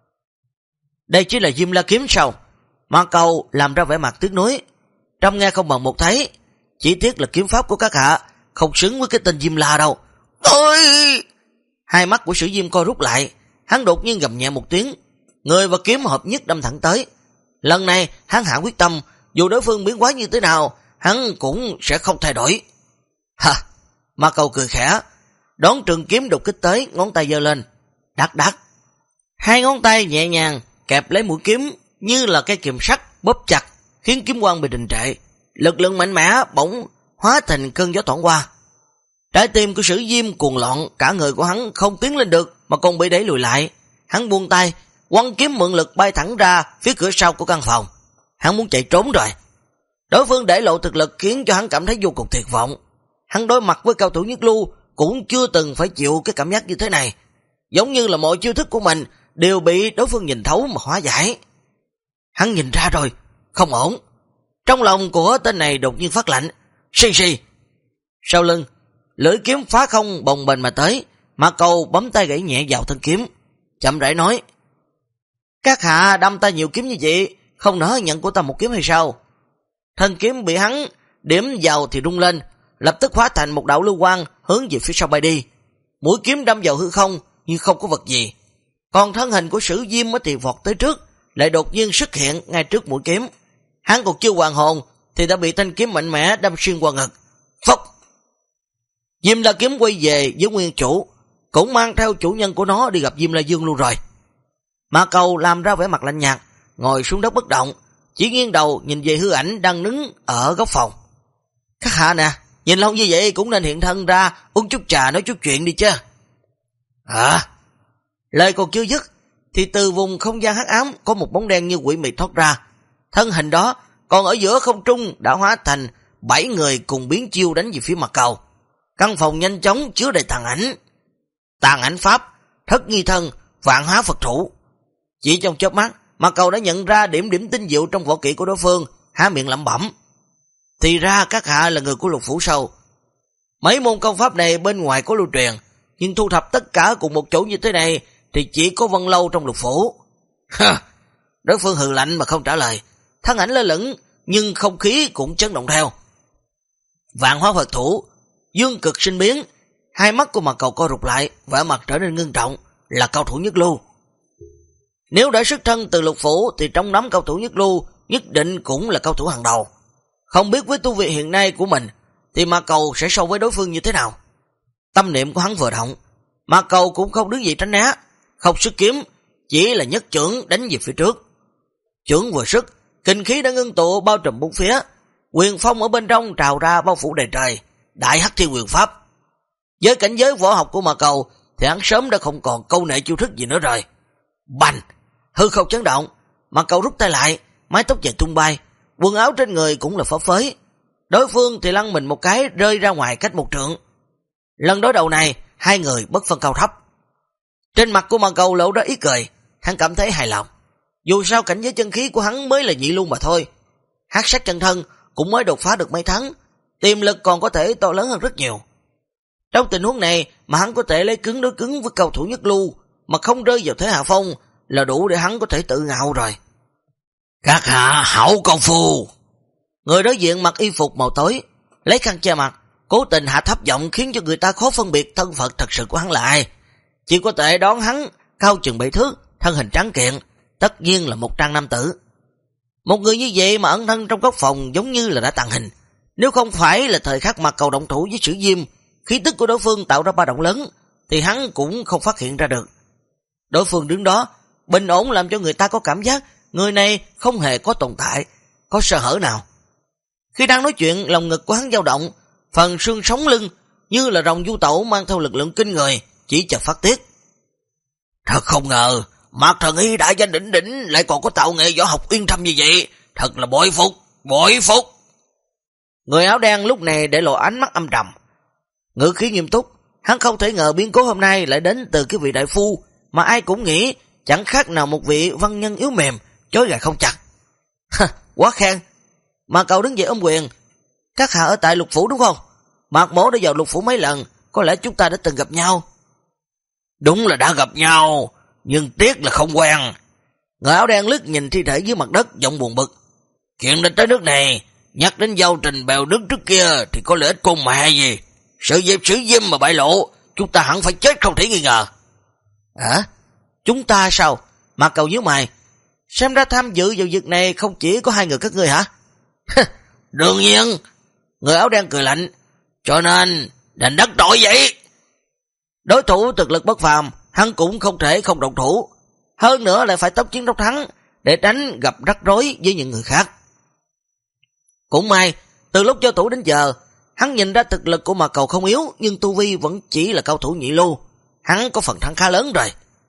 Đây chỉ là Diêm La kiếm sao? Mạc Cầu làm ra vẻ mặt tiếc nuối. Trong nghe không bằng một thấy, chỉ tiếc là kiếm pháp của các hạ không xứng với cái tên Diêm La đâu. Ôi! Hai mắt của Sử Diêm co rút lại, hắn đột nhiên gầm nhẹ một tiếng, người và kiếm hợp nhất đâm thẳng tới. Lần này hắn hạ quyết tâm, dù đối phương biến hóa như thế nào, hắn cũng sẽ không thay đổi. Ha! Mạc Cầu cười khẽ, đón trường kiếm đột kích tới, ngón tay giơ lên, đắc đắc. Hai ngón tay nhẹ nhàng kẹp lấy mũi kiếm như là cái kìm sắt bóp chặt, khiến kiếm quang bị đình trệ. Lực lượng mạnh mẽ bỗng hóa thành cơn gió thoảng qua. Trái tim của Sử Diêm cuồng loạn, cả người của hắn không tiến lên được mà còn bị đẩy lùi lại. Hắn buông tay, quăng kiếm mượn lực bay thẳng ra phía cửa sau của căn phòng. Hắn muốn chạy trốn rồi. Đối phương để lộ thực lực khiến cho hắn cảm thấy vô cùng tuyệt vọng. Hắn đối mặt với cao thủ nhất lưu cũng chưa từng phải chịu cái cảm giác như thế này, giống như là mọi chiêu thức của mình đều bị đối phương nhìn thấu mà hóa giải. Hắn nhìn ra rồi, không ổn. Trong lòng của tên này đột nhiên phát lạnh. Xì. Sau lưng, lưỡi kiếm phá không bồng bềnh mà tới. Mạc Cầu bấm tay gãy nhẹ vào thân kiếm, chậm rãi nói, các hạ đâm ta nhiều kiếm như vậy, không nỡ nhận của ta một kiếm hay sao? Thân kiếm bị hắn điểm vào thì rung lên, lập tức hóa thành một đạo lưu quang hướng về phía sau bay đi. Mũi kiếm đâm vào hư không nhưng không có vật gì. Còn thân hình của Sử Diêm thì vọt tới trước, lại đột nhiên xuất hiện ngay trước mũi kiếm. Hắn còn chưa hoàn hồn thì đã bị thanh kiếm mạnh mẽ đâm xuyên qua ngực. Phốc! Diêm La kiếm quay về với nguyên chủ, cũng mang theo chủ nhân của nó đi gặp Diêm La Dương luôn rồi. Mạc Cầu làm ra vẻ mặt lạnh nhạt, ngồi xuống đất bất động, chỉ nghiêng đầu nhìn về hư ảnh đang đứng ở góc phòng. Các hạ nè, nhìn lâu như vậy cũng nên hiện thân ra uống chút trà nói chút chuyện đi chứ. Hả? Lời còn chưa dứt thì từ vùng không gian hắc ám có một bóng đen như quỷ mị thoát ra. Thân hình đó còn ở giữa không trung đã hóa thành 7 người cùng biến chiêu đánh về phía Mạc Cầu. Căn phòng nhanh chóng chứa đầy tàn ảnh. Tàn ảnh pháp, thất nghi thân, vạn hóa Phật thủ. Chỉ trong chớp mắt, Mạc Cầu đã nhận ra điểm tinh diệu trong võ kỹ của đối phương, há miệng lẩm bẩm. Thì ra các hạ là người của Lục Phủ Sâu. Mấy môn công pháp này bên ngoài có lưu truyền, nhưng thu thập tất cả cùng một chỗ như thế này thì chỉ có Vân Lâu trong Lục Phủ. Đối phương hừ lạnh mà không trả lời. Thân ảnh lơ lửng, nhưng không khí cũng chấn động theo. Vạn hóa Phật thủ, dương cực sinh biến. Hai mắt của Mạc Cầu co rụt lại, vẻ mặt trở nên ngưng trọng, là cao thủ nhất lưu. Nếu đã xuất thân từ Lục Phủ thì trong đám cao thủ nhất lưu nhất định cũng là cao thủ hàng đầu. Không biết với tu vị hiện nay của mình thì Mạc Cầu sẽ so với đối phương như thế nào. Tâm niệm của hắn vừa động, Mạc Cầu cũng không đứng gì tránh né, không xuất kiếm, chỉ là nhất chưởng đánh về phía trước. Chưởng vừa xuất, kinh khí đã ngưng tụ bao trùm bốn phía, quyền phong ở bên trong trào ra bao phủ đầy trời, đại hắc thiên quyền pháp. Với cảnh giới võ học của Mạc Cầu thì hắn sớm đã không còn câu nệ chiêu thức gì nữa rồi. Bành, hư không chấn động, Mạc Cầu rút tay lại, mái tóc dài tung bay, quần áo trên người cũng là phấp phới. Đối phương thì lăn mình một cái rơi ra ngoài cách một trượng. Lần đối đầu này, hai người bất phân cao thấp. Trên mặt của Mạc Cầu lộ ra ý cười, hắn cảm thấy hài lòng. Dù sao cảnh giới chân khí của hắn mới là nhị lưu mà thôi. Hắc sát chân thân cũng mới đột phá được mấy tháng, tiềm lực còn có thể to lớn hơn rất nhiều. Trong tình huống này mà hắn có thể lấy cứng đối cứng với cầu thủ nhất lưu mà không rơi vào thế hạ phong là đủ để hắn có thể tự ngạo rồi. Các hạ hảo công phu. Người đối diện mặc y phục màu tối, lấy khăn che mặt, cố tình hạ thấp giọng khiến cho người ta khó phân biệt thân phận thật sự của hắn là ai. Chỉ có thể đoán hắn cao chừng 7 thước, thân hình trắng kiện, tất nhiên là một trang nam tử. Một người như vậy mà ẩn thân trong góc phòng giống như là đã tàng hình. Nếu không phải là thời khắc Mạc Cầu động thủ với Sử Diêm, khí tức của đối phương tạo ra ba động lớn thì hắn cũng không phát hiện ra được. Đối phương đứng đó bình ổn làm cho người ta có cảm giác người này không hề có tồn tại, có sơ hở nào. Khi đang nói chuyện, lòng ngực của hắn dao động, phần xương sống lưng như là rồng du tẩu mang theo lực lượng kinh người, chỉ chờ phát tiết. Thật không ngờ Mạc Thần Y đại danh đỉnh đỉnh lại còn có tạo nghệ võ học uyên thâm như vậy, thật là bội phục, bội phục. Người áo đen lúc này để lộ ánh mắt âm trầm, ngữ khí nghiêm túc. Hắn không thể ngờ biến cố hôm nay lại đến từ cái vị đại phu mà ai cũng nghĩ chẳng khác nào một vị văn nhân yếu mềm, chối gà không chặt. Quá khen. Mạc Cầu đứng dậy ôm quyền. Các hạ ở tại Lục Phủ đúng không? Mạc mỗ đã vào Lục Phủ mấy lần, có lẽ chúng ta đã từng gặp nhau. Đúng là đã gặp nhau, nhưng tiếc là không quen. Người áo đen liếc nhìn thi thể dưới mặt đất, giọng buồn bực. Chuyện đến tới nước này, nhắc đến giao trình bèo nước trước kia thì có lợi ích con mẹ gì. Sự việc Sử Diêm mà bại lộ, chúng ta hẳn phải chết không thể nghi ngờ. Hả? Chúng ta sao? Mạc Cầu nhíu mày. Xem ra tham dự vào việc này không chỉ có hai người các ngươi hả? Đương nhiên. Người áo đen cười lạnh. Cho nên đành đắc tội vậy. Đối thủ thực lực bất phàm, hắn cũng không thể không động thủ. Hơn nữa lại phải tốc chiến tốc thắng để tránh gặp rắc rối với những người khác. Cũng may, từ lúc giao thủ đến giờ, hắn nhìn ra thực lực của Mạc Cầu không yếu, nhưng tu vi vẫn chỉ là cao thủ nhị lưu. Hắn có phần thắng khá lớn rồi.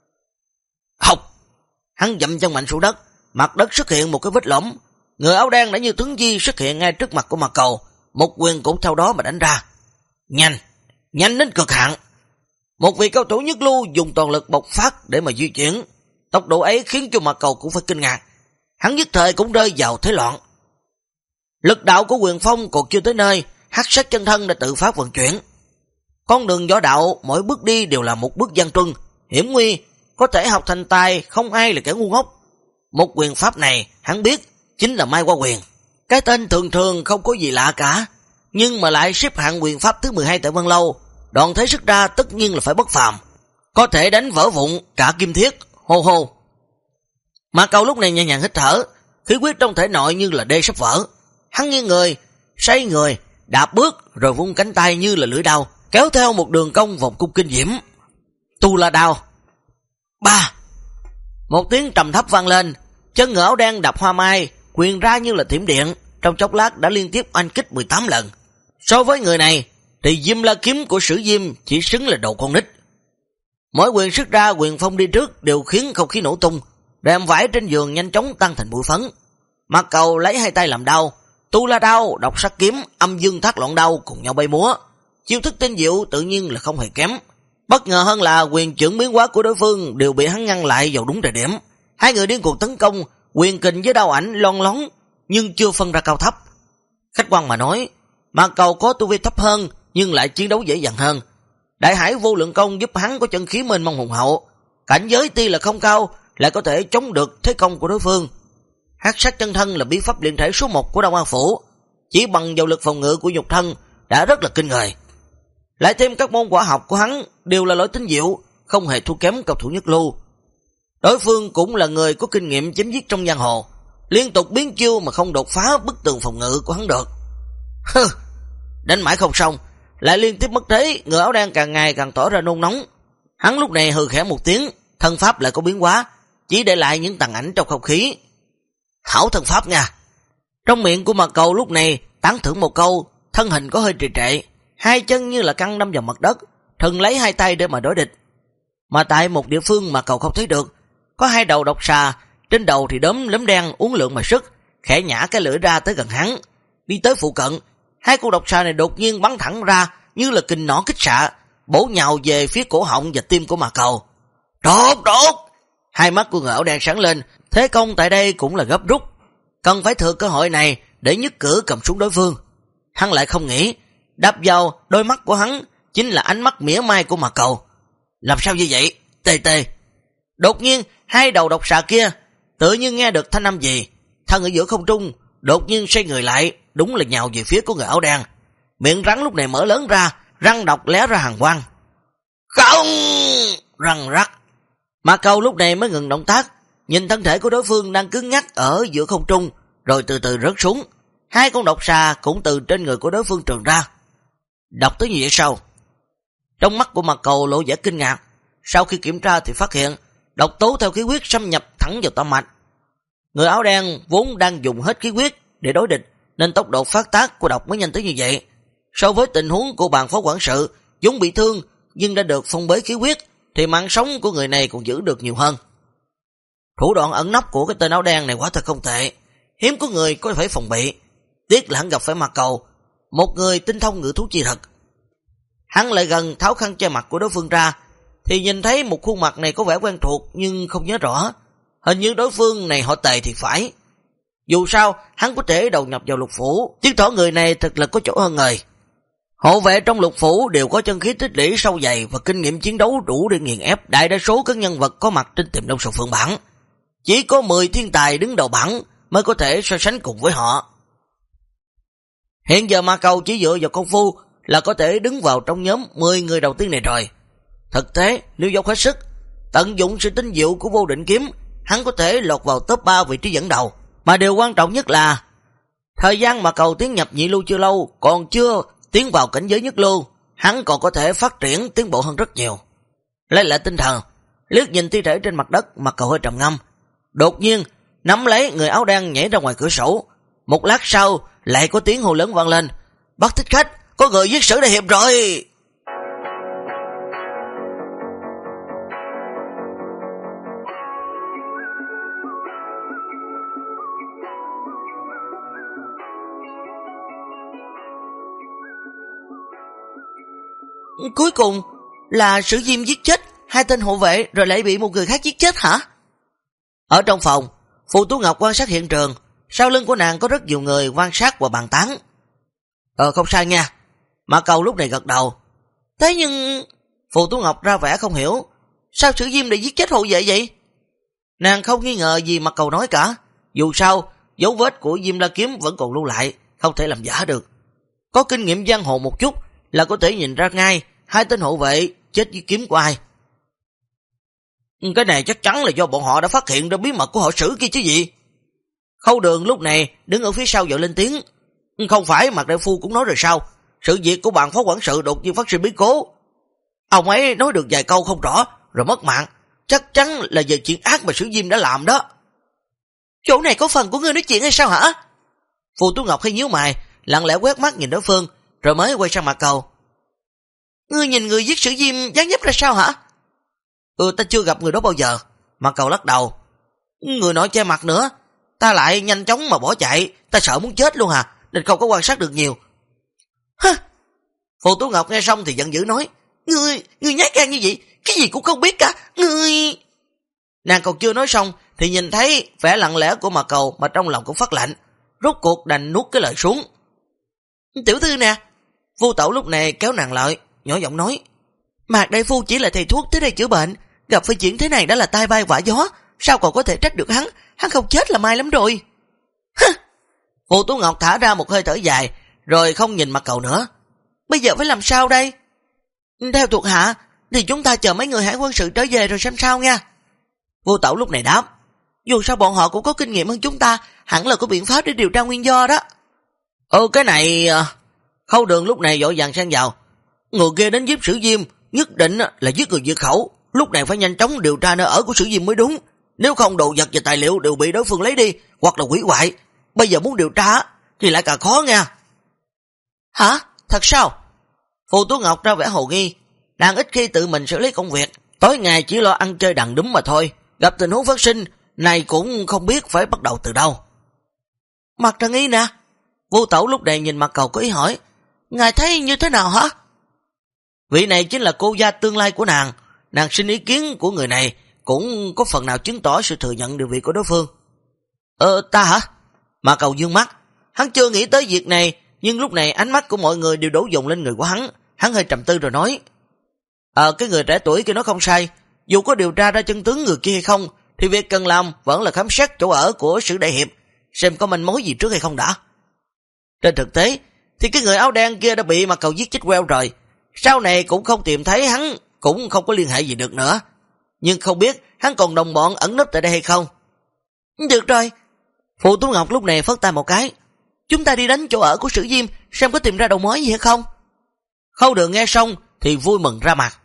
Học! Hắn dậm chân mạnh xuống đất, mặt đất xuất hiện một cái vết lõm. Người áo đen đã như tướng di xuất hiện ngay trước mặt của Mạc Cầu, một quyền cũng theo đó mà đánh ra. Nhanh! Nhanh đến cực hạn! Một vị cao thủ nhất lưu dùng toàn lực bộc phát để mà di chuyển. Tốc độ ấy khiến cho Mạc Cầu cũng phải kinh ngạc. Hắn nhất thời cũng rơi vào thế loạn. Lực đạo của quyền phong còn chưa tới nơi, hắc sát chân thân đã tự phát vận chuyển. Con đường võ đạo mỗi bước đi đều là một bước gian truân, hiểm nguy, có thể học thành tài, không ai là kẻ ngu ngốc. Một quyền pháp này hắn biết chính là Mai Hoa Quyền. Cái tên thường thường không có gì lạ cả, nhưng mà lại xếp hạng quyền pháp thứ 12 tại Vân Lâu, đoạn thế sức ra tất nhiên là phải bất phàm, có thể đánh vỡ vụn cả kim thiết. Hô hô. Mạc Cầu lúc này nhẹ nhàng hít thở, khí huyết trong thể nội như là đê sắp vỡ. Hắn nghiêng người, xoay người, đạp bước rồi vung cánh tay như là lưỡi đao, kéo theo một đường cong vòng cung kinh diễm. Tu La Đao. 3. Một tiếng trầm thấp vang lên, chân ngựa áo đen đạp hoa mai, quyền ra như là thiểm điện, trong chốc lát đã liên tiếp oanh kích 18 lần. So với người này thì Diêm La kiếm của Sử Diêm chỉ xứng là đầu con nít. Mỗi quyền xuất ra, quyền phong đi trước đều khiến không khí nổ tung, đệm vải trên giường nhanh chóng tăng thành bụi phấn. Mạc Cầu lấy hai tay làm đao, tu la đao, độc sắc kiếm, âm dương thác loạn đao cùng nhau bay múa. Chiêu thức tinh diệu tự nhiên là không hề kém. Bất ngờ hơn là quyền chưởng biến hóa của đối phương đều bị hắn ngăn lại vào đúng thời điểm. Hai người điên cuồng tấn công, quyền kình với đao ảnh lon lón nhưng chưa phân ra cao thấp. Khách quan mà nói, Mạc Cầu có tu vi thấp hơn nhưng lại chiến đấu dễ dàng hơn. Đại hải vô lượng công giúp hắn có chân khí mênh mông hùng hậu, cảnh giới tuy là không cao lại có thể chống được thế công của đối phương. Hắc sát chân thân là bí pháp luyện thể số 1 của Đông An Phủ, chỉ bằng vào lực phòng ngự của nhục thân đã rất là kinh người. Lại thêm các môn võ học của hắn đều là lỗi tinh diệu, không hề thua kém cao thủ nhất lưu. Đối phương cũng là người có kinh nghiệm chém giết trong giang hồ, liên tục biến chiêu mà không đột phá bức tường phòng ngự của hắn được. Đánh mãi không xong, lại liên tiếp mất thế, người áo đen càng ngày càng tỏ ra nôn nóng. Hắn lúc này hừ khẽ một tiếng, thân pháp lại có biến hóa, chỉ để lại những tàn ảnh trong không khí. Hảo thân pháp nha. Trong miệng của Mạc Cầu lúc này tán thưởng một câu, thân hình có hơi trì trệ, hai chân như là căng đâm vào mặt đất, thần lấy hai tay để mà đối địch. Mà tại một địa phương mà Cầu không thấy được, có hai đầu độc xà, trên đầu thì đốm lấm đen uốn lượn mà sức, khẽ nhả cái lưỡi ra tới gần hắn. Đi tới phụ cận, hai con độc xà này đột nhiên bắn thẳng ra như là kình nỏ kích xạ, bổ nhào về phía cổ họng và tim của Mạc Cầu. Đột! Hai mắt của người áo đen sáng lên, thế công tại đây cũng là gấp rút, cần phải thừa cơ hội này để nhất cử cầm xuống đối phương. Hắn lại không nghĩ, đập vào đôi mắt của hắn chính là ánh mắt mỉa mai của Mạc Cầu. Làm sao như vậy? Tê. Đột nhiên hai đầu độc xà kia tự nhiên nghe được thanh âm gì, thân ở giữa không trung đột nhiên xoay người lại, đúng là nhào về phía của người áo đen. Miệng rắn lúc này mở lớn ra, răng độc lé ra hàng quang. Không! Răng rắc. Mạc Cầu lúc này mới ngừng động tác, nhìn thân thể của đối phương đang cứng ngắc ở giữa không trung, rồi từ từ rớt xuống. Hai con độc xà cũng từ trên người của đối phương trườn ra. Độc tới như vậy sao? Trong mắt của Mạc Cầu lộ vẻ kinh ngạc, sau khi kiểm tra thì phát hiện độc tố theo khí huyết xâm nhập thẳng vào tâm mạch. Người áo đen vốn đang dùng hết khí huyết để đối địch, nên tốc độ phát tác của độc mới nhanh tới như vậy. So với tình huống của bàn phó quản sự vốn bị thương nhưng đã được phong bế khí huyết, thì mạng sống của người này còn giữ được nhiều hơn. Thủ đoạn ẩn nấp của cái tên áo đen này quả thật không tệ, hiếm có người có thể phòng bị. Tiếc là hắn gặp phải Mạc Cầu, một người tinh thông ngự thú chi thật. Hắn lại gần tháo khăn che mặt của đối phương ra, thì nhìn thấy một khuôn mặt này có vẻ quen thuộc nhưng không nhớ rõ. Hình như đối phương này họ Tề thì phải. Dù sao, hắn có thể đầu nhập vào Lục Phủ, chứng tỏ người này thật là có chỗ hơn người. Hộ vệ trong Lục Phủ đều có chân khí tích lũy sâu dày và kinh nghiệm chiến đấu đủ để nghiền ép đại đa số các nhân vật có mặt trên Tiềm Long Sầu Phượng bảng. Chỉ có 10 thiên tài đứng đầu bảng mới có thể so sánh cùng với họ. Hiện giờ Mạc Cầu chỉ dựa vào công phu là có thể đứng vào trong nhóm 10 người đầu tiên này rồi. Thực tế, nếu dốc hết sức, tận dụng sự tinh diệu của vô định kiếm, hắn có thể lọt vào top 3 vị trí dẫn đầu. Mà điều quan trọng nhất là thời gian Mạc Cầu tiến nhập nhị lưu chưa lâu, còn chưa tiến vào cảnh giới nhất lưu, hắn còn có thể phát triển tiến bộ hơn rất nhiều. Lấy lại tinh thần, liếc nhìn thi thể trên mặt đất, Mạc Cầu hơi trầm ngâm. Đột nhiên nắm lấy người áo đen nhảy ra ngoài cửa sổ. Một lát sau lại có tiếng hô lớn vang lên: "Bắt thích khách, có người giết Sử đại hiệp rồi!" Cuối cùng là Sử Diêm giết chết hai tên hộ vệ rồi lại bị một người khác giết chết hả? Ở trong phòng, Phù Tú Ngọc quan sát hiện trường, sau lưng của nàng có rất nhiều người quan sát và bàn tán. Không sai nha. Mạc Cầu lúc này gật đầu. Thế nhưng Phù Tú Ngọc ra vẻ không hiểu, sao Sử Diêm lại giết chết hộ vệ vậy? Nàng không nghi ngờ gì Mạc Cầu nói cả, dù sao dấu vết của Diêm La Kiếm vẫn còn lưu lại, không thể làm giả được. Có kinh nghiệm giang hồ một chút là có thể nhìn ra ngay hai tên hộ vệ chết với kiếm của ai. Cái này chắc chắn là do bọn họ đã phát hiện ra bí mật của họ Sử kia chứ gì. Khâu Đường lúc này đứng ở phía sau vội lên tiếng. Không phải Mạc đại phu cũng nói rồi sao? Sự việc của bạn phó quản sự đột nhiên phát sinh biến cố. Ông ấy nói được vài câu không rõ rồi mất mạng, chắc chắn là về chuyện ác mà Sử Diêm đã làm đó. Chỗ này có phần của ngươi nói chuyện hay sao hả? Phù Tú Ngọc hay nhíu mày, lặng lẽ quét mắt nhìn đối phương, rồi mới quay sang Mạc Cầu. Ngươi nhìn người giết Sử Diêm dáng dấp ra sao hả? Ta chưa gặp người đó bao giờ. Mạc Cầu lắc đầu. Người nọ che mặt nữa, ta lại nhanh chóng mà bỏ chạy, ta sợ muốn chết luôn à, nên không có quan sát được nhiều. Hả? Phù Tú Ngọc nghe xong thì giận dữ nói, Ngươi nhát gan như vậy, cái gì cũng không biết cả, ngươi... Nàng còn chưa nói xong thì nhìn thấy vẻ lặng lẽ của Mạc Cầu mà trong lòng cũng phát lạnh, rốt cuộc đành nuốt cái lời xuống. Tiểu thư nè. Vu Tẩu lúc này kéo nàng lại, nhỏ giọng nói, Mạc đại phu chỉ là thầy thuốc tới đây chữa bệnh, gặp phải chuyện thế này đã là tai bay vạ gió, sao còn có thể trách được hắn không chết là may lắm rồi. Hả? Phù Tú Ngọc thả ra một hơi thở dài, rồi không nhìn Mạc Cầu nữa. Bây giờ phải làm sao đây? Theo thuộc hạ thì chúng ta chờ mấy người hải quân sự trở về rồi xem sao nha. Vu Tẩu lúc này đáp, dù sao bọn họ cũng có kinh nghiệm hơn chúng ta, hẳn là có biện pháp để điều tra nguyên do đó. Cái này... Khâu Đường lúc này vội vàng xen vào, người kia đến giết Sử Diêm nhất định là giết người diệt khẩu, lúc này phải nhanh chóng điều tra nơi ở của Sử Diêm mới đúng, nếu không đồ vật và tài liệu đều bị đối phương lấy đi hoặc là hủy hoại, bây giờ muốn điều tra thì lại càng khó nha. Hả? Thật sao? Phù Tú Ngọc ra vẻ hồ nghi, nàng ít khi tự mình xử lý công việc, tối ngày chỉ lo ăn chơi đàn đúm mà thôi, gặp tình huống phát sinh này cũng không biết phải bắt đầu từ đâu. Mặt Trần Y nè. Vu Tẩu lúc này nhìn Mạc Cầu có ý hỏi, ngài thấy như thế nào hả? Vị này chính là cô gia tương lai của nàng xin ý kiến của người này cũng có phần nào chứng tỏ sự thừa nhận địa vị của đối phương. Ta hả? Mạc Cầu dương mắt, hắn chưa nghĩ tới việc này, nhưng lúc này ánh mắt của mọi người đều đổ dồn lên người của hắn hơi trầm tư rồi nói, cái người trẻ tuổi kia nói không sai, dù có điều tra ra chân tướng người kia hay không, thì việc cần làm vẫn là khám xét chỗ ở của Sử đại hiệp, xem có manh mối gì trước hay không đã. Trên thực tế thì cái người áo đen kia đã bị Mạc Cầu giết chết queo rồi, sau này cũng không tìm thấy hắn, cũng không có liên hệ gì được nữa, nhưng không biết hắn còn đồng bọn ẩn nấp tại đây hay không. Được rồi. Phù Tú Ngọc lúc này phất tay một cái, chúng ta đi đánh chỗ ở của Sử Diêm xem có tìm ra đầu mối gì hay không. Khâu Đường nghe xong thì vui mừng ra mặt.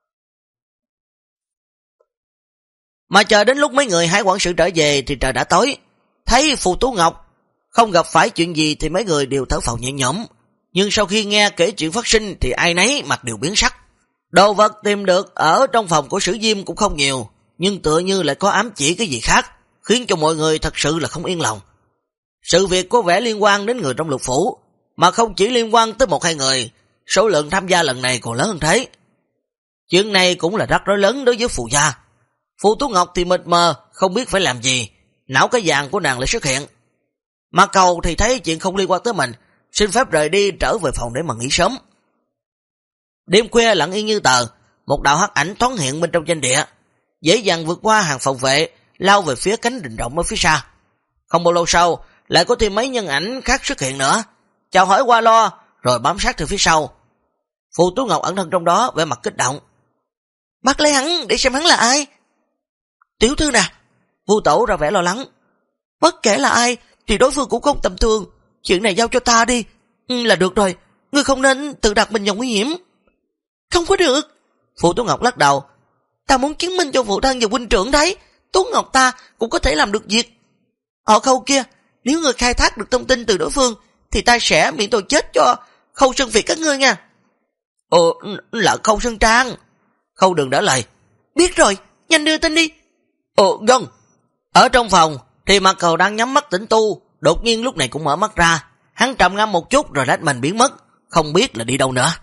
Mà chờ đến lúc mấy người hải quản sự trở về thì trời đã tối, thấy Phù Tú Ngọc không gặp phải chuyện gì thì mấy người đều thở phào nhẹ nhõm, nhưng sau khi nghe kể chuyện phát sinh thì ai nấy mặt đều biến sắc. Đồ vật tìm được ở trong phòng của Sử Diêm cũng không nhiều, nhưng tựa như lại có ám chỉ cái gì khác, khiến cho mọi người thật sự là không yên lòng. Sự việc có vẻ liên quan đến người trong Lục phủ, mà không chỉ liên quan tới 1-2 người, số lượng tham gia lần này còn lớn hơn thế. Chuyện này cũng là rắc rối lớn đối với Phù gia. Phù Tú Ngọc thì mịt mờ, không biết phải làm gì, não cái vàng của nàng lại xuất hiện. Mạc Cầu thì thấy chuyện không liên quan tới mình, xin phép rời đi trở về phòng để mà nghỉ sớm. Đêm khuya lặng yên như tờ, một đạo hắc ảnh thoáng hiện bên trong doanh địa, dễ dàng vượt qua hàng phòng vệ, lao về phía cánh rừng rộng ở phía xa. Không bao lâu sau, lại có thêm mấy nhân ảnh khác xuất hiện nữa, chào hỏi qua lo, rồi bám sát từ phía sau. Phù Tú Ngọc ẩn thân trong đó, vẻ mặt kích động. Bắt lấy hắn để xem hắn là ai. Tiểu thư nè. Vu Tẩu ra vẻ lo lắng. Bất kể là ai thì đối phương cũng không tầm thường, chuyện này giao cho ta đi. Là được rồi, ngươi không nên tự đặt mình vào nguy hiểm. Không có được. Phù Tú Ngọc lắc đầu. Ta muốn chứng minh cho phụ thân và huynh trưởng đấy, Tú Ngọc ta cũng có thể làm được việc. Ở Khâu kia, nếu ngươi khai thác được thông tin từ đối phương thì ta sẽ miễn tội chết cho Khâu Sơn Việt các ngươi nha. Là Khâu Sơn Trang. Khâu Đường đỡ lời. Biết rồi, nhanh đưa tin đi. Vâng. Ở trong phòng thì Mạc Cầu đang nhắm mắt tĩnh tu, đột nhiên lúc này cũng mở mắt ra. Hắn trầm ngâm một chút rồi lách mình biến mất, không biết là đi đâu nữa.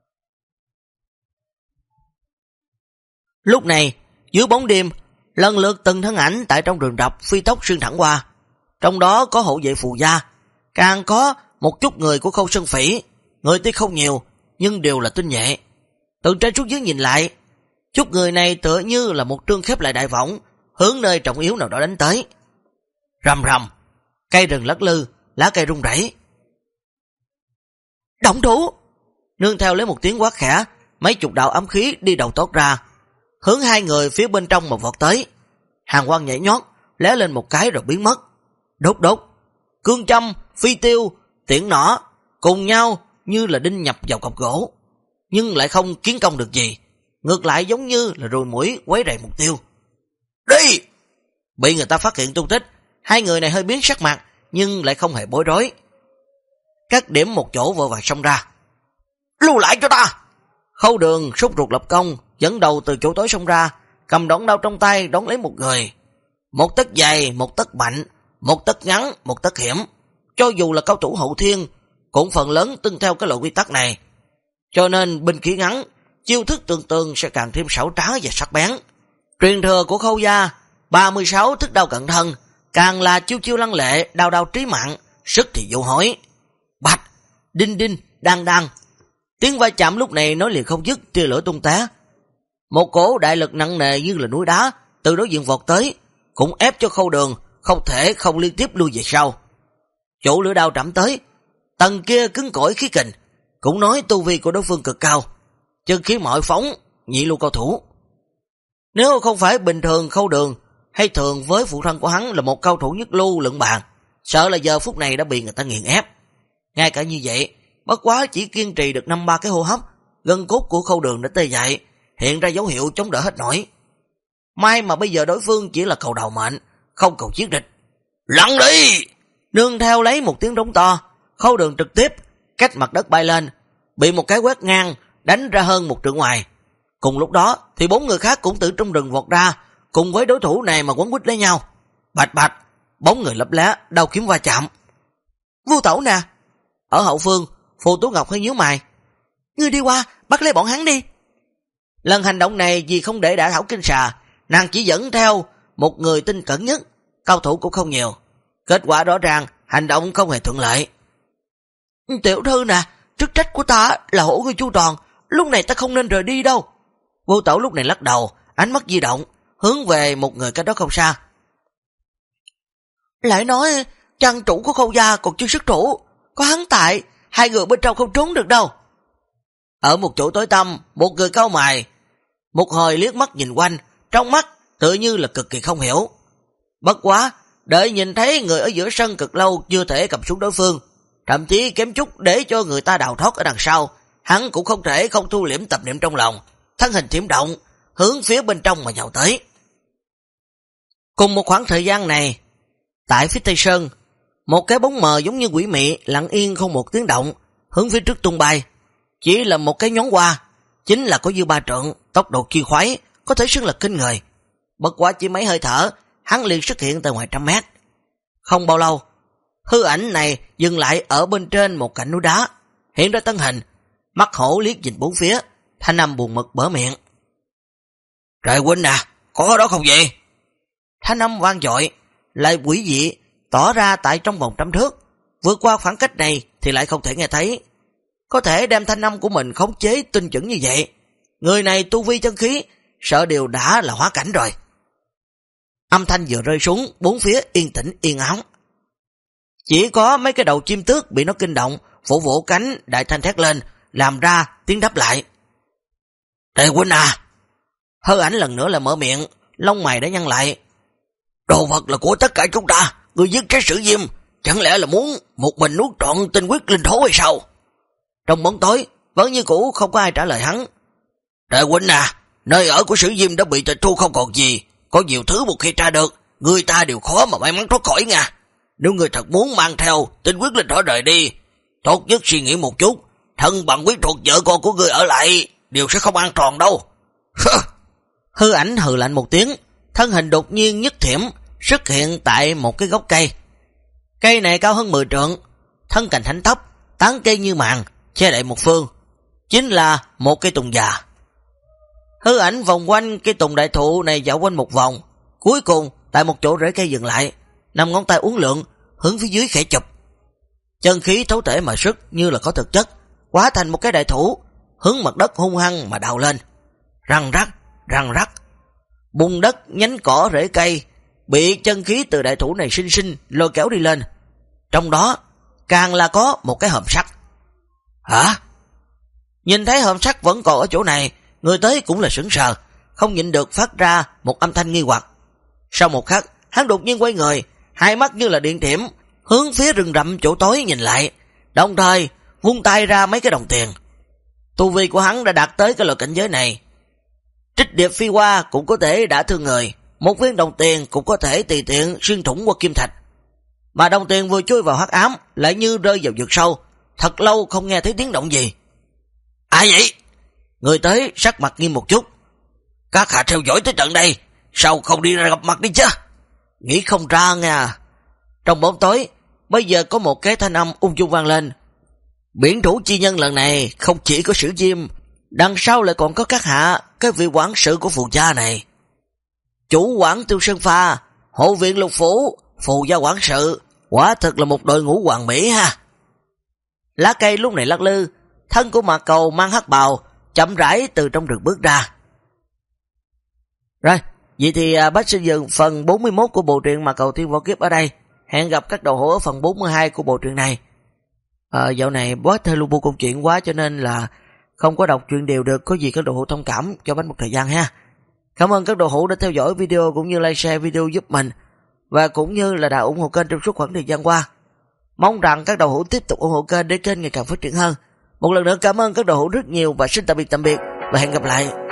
Lúc này, dưới bóng đêm, lần lượt từng thân ảnh tại trong rừng rậm phi tốc xuyên thẳng qua. Trong đó có hộ vệ Phù gia, càng có một chút người của Khâu Sơn Phỉ. Người tuy không nhiều, nhưng đều là tinh nhuệ. Từ trên xuống dưới nhìn lại, chút người này tựa như là một trương khép lại đại võng, hướng nơi trọng yếu nào đó đánh tới. Rầm rầm, cây rừng lắc lư, lá cây rung rẩy. Động thủ! Nương theo lấy một tiếng quát khẽ, mấy chục đạo ám khí đi đầu tót ra, hướng hai người phía bên trong mà vọt tới. Hàng quang nhảy nhót, lé lên một cái rồi biến mất. Đốt đốt, cương châm, phi tiêu, tiễn nỏ cùng nhau như là đinh nhập vào cọc gỗ, nhưng lại không kiến công được gì, ngược lại giống như là ruồi muỗi quấy rầy mục tiêu. Đi! Bị người ta phát hiện tung tích, hai người này hơi biến sắc mặt nhưng lại không hề bối rối. Các điểm một chỗ vội vàng xông ra. Lưu lại cho ta! Khâu Đường sốt ruột lập công, dẫn đầu từ chỗ tối xông ra, cầm đòn đao trong tay đón lấy một người. Một tấc dài, một tấc mạnh, một tấc ngắn, một tấc hiểm. Cho dù là cao thủ hậu thiên, cũng phần lớn tuân theo cái loại quy tắc này. Cho nên binh khí ngắn, chiêu thức tương sẽ càng thêm xảo trá và sắc bén. Truyền thừa của Khâu gia, 36 thức đao cận thân, càng là chiêu chiêu lăng lệ, đao đao trí mạng, sức thì vô hỏi. Bạch, đinh đinh, đang đang. Tiếng va chạm lúc này nói liền không dứt, tia lửa tung té. Một cổ đại lực nặng nề như là núi đá từ đối diện vọt tới, cũng ép cho Khâu Đường không thể không liên tiếp lui về sau. Chủ lửa đao trẫm tới, tầng kia cứng cỏi khí kình, cũng nói tu vi của đối phương cực cao, chân khí mọi phóng, nhị lưu cao thủ. Nếu không phải bình thường Khâu Đường hay thường với phụ thân của hắn là một cao thủ nhất lưu lượng bàn, sợ là giờ phút này đã bị người ta nghiền ép. Ngay cả như vậy, bất quá chỉ kiên trì được 5-3 cái hô hấp, gân cốt của Khâu Đường đã tê dại, hiện ra dấu hiệu chống đỡ hết nổi. May mà bây giờ đối phương chỉ là cầu đầu mệnh, không cầu chiến địch. Lăn đi! Nương theo lấy một tiếng rống to, Khâu Đường trực tiếp cách mặt đất bay lên, bị một cái quét ngang đánh ra hơn 1 trượng ngoài. Cùng lúc đó thì 4 người khác cũng từ trong rừng vọt ra, cùng với đối thủ này mà quấn quýt lấy nhau. Bạch bạch, bóng người lấp lá, đao kiếm va chạm. Vu Tẩu nè! Ở hậu phương, Phù Tú Ngọc hơi nhíu mày. Ngươi đi qua, bắt lấy bọn hắn đi. Lần hành động này vì không để đả thảo kinh xà, nàng chỉ dẫn theo một người tinh cẩn nhất, cao thủ cũng không nhiều. Kết quả rõ ràng, hành động không hề thuận lợi. Tiểu thư nè, chức trách của ta là hổ ngươi chu toàn, lúc này ta không nên rời đi đâu. Vô Tẩu lúc này lắc đầu, ánh mắt di động, hướng về một người cách đó không xa. Lại nói, trang chủ của Khâu gia còn chưa xuất thủ, có hắn tại, 2 người bên trong không trốn được đâu. Ở một chỗ tối tăm, một người cau mày, một hồi liếc mắt nhìn quanh, trong mắt tự như là cực kỳ không hiểu. Bất quá, đợi nhìn thấy người ở giữa sân cực lâu chưa thể cầm xuống đối phương, thậm chí kém chút để cho người ta đào thoát ở đằng sau, hắn cũng không thể không thu liễm tập niệm trong lòng, thân hình thiểm động, hướng phía bên trong mà nhào tới. Cùng một khoảng thời gian này, tại phía Tây Sơn, một cái bóng mờ giống như quỷ mị lặng yên không một tiếng động, hướng phía trước tung bay. Chỉ là một cái nhón qua, chính là có dư 3 trượng, tốc độ chi khoái, có thể xưng là kinh người. Bất quá chỉ mấy hơi thở, hắn liền xuất hiện tại ngoài 100 mét. Không bao lâu, hư ảnh này dừng lại ở bên trên một cạnh núi đá, hiện ra thân hình, mắt hổ liếc nhìn bốn phía, thanh âm buồn mực bở miệng. Trời huynh à, có đó không vậy? Thanh âm vang dội, lại quỷ dị, tỏ ra tại trong vòng 100 thước, vượt qua khoảng cách này thì lại không thể nghe thấy. Có thể đem thanh âm của mình khống chế tinh chuẩn như vậy, người này tu vi chân khí, sợ điều đã là hóa cảnh rồi. Âm thanh vừa rơi xuống, bốn phía yên tĩnh yên ắng. Chỉ có mấy cái đầu chim tước bị nó kinh động, vỗ vỗ cánh, đại thanh thét lên, làm ra tiếng đáp lại. Tề huynh à! Hư ảnh lần nữa là mở miệng, lông mày đã nhăn lại. Đồ vật là của tất cả chúng ta, người giết trái Sử Diêm, chẳng lẽ là muốn một mình nuốt trọn tinh quyết linh thố hay sao? Trong bóng tối, vẫn như cũ không có ai trả lời hắn. Tề huynh à, nơi ở của Sử Diêm đã bị tịch thu không còn gì, có nhiều thứ một khi tra được, người ta đều khó mà may mắn thoát khỏi nha. Nếu người thật muốn mang theo tinh quyết linh thố rời đi, tốt nhất suy nghĩ một chút, thân bằng quyết thuộc vợ con của người ở lại đều sẽ không an toàn đâu. Hư ảnh hừ lạnh một tiếng, thân hình đột nhiên nhất thiểm xuất hiện tại một cái gốc cây. Cây này cao hơn 10 trượng, thân cành thánh thấp, tán cây như màn, che đậy một phương, chính là một cây tùng già. Hư ảnh vòng quanh cây tùng đại thụ này dạo quanh một vòng, cuối cùng tại một chỗ rễ cây dừng lại, 5 ngón tay uốn lượn, hướng phía dưới khẽ chụp. Chân khí thấu thể mà sức như là có thực chất, hóa thành một cái đại thủ, hướng mặt đất hung hăng mà đào lên. Răng rắc, bùn đất, nhánh cỏ, rễ cây bị chân khí từ đại thủ này sinh sinh lôi kéo đi lên. Trong đó càng là có một cái hòm sắt. Hả? Nhìn thấy hòm sắt vẫn còn ở chỗ này, người tới cũng là sững sờ, không nhịn được phát ra một âm thanh nghi hoặc. Sau một khắc, hắn đột nhiên quay người, hai mắt như là điện thiểm, hướng phía rừng rậm chỗ tối nhìn lại, đồng thời vung tay ra mấy cái đồng tiền. Tu vi của hắn đã đạt tới cái loại cảnh giới này. Trích điệp phi qua cũng có thể đả thương người, một viên đồng tiền cũng có thể tùy tiện xuyên thủng qua kim thạch. Mà đồng tiền vừa chui vào hắc ám lại như rơi vào vực sâu, thật lâu không nghe thấy tiếng động gì. Ai vậy? Người tới sắc mặt nghiêm một chút. Các hạ theo dõi tới tận đây, sao không đi ra gặp mặt đi chứ? Nghĩ không ra nha. Trong bóng tối, bây giờ có một cái thanh âm ung dung vang lên. Biển thủ chi nhân lần này không chỉ có Sử Diêm, đằng sau lại còn có các hạ, cái vị quản sự của phù gia này. Chủ quản Tiêu Sơn Pha, hộ viện Lục Phủ, phù gia quản sự, quả thực là một đội ngũ hoàn mỹ ha. Lá cây lúc này lắc lư, thân của Mạc Cầu mang hắc bào, chậm rãi từ trong rừng bước ra. Rồi, vậy thì bác xin dừng phần 41 của bộ truyện Mạc Cầu Thiên Võ Kiếp ở đây. Hẹn gặp các đầu hữu ở phần 42 của bộ truyện này. Dạo này bớt theo lưu bu câu chuyện quá cho nên là không có đọc truyện đều được, có gì các đầu hữu thông cảm cho bánh một thời gian ha. Cảm ơn các đầu hữu đã theo dõi video cũng như like share video giúp mình và cũng như là đã ủng hộ kênh trong suốt khoảng thời gian qua. Mong rằng các đầu hữu tiếp tục ủng hộ kênh để kênh ngày càng phát triển hơn. Một lần nữa cảm ơn các đầu hữu rất nhiều và xin tạm biệt và hẹn gặp lại.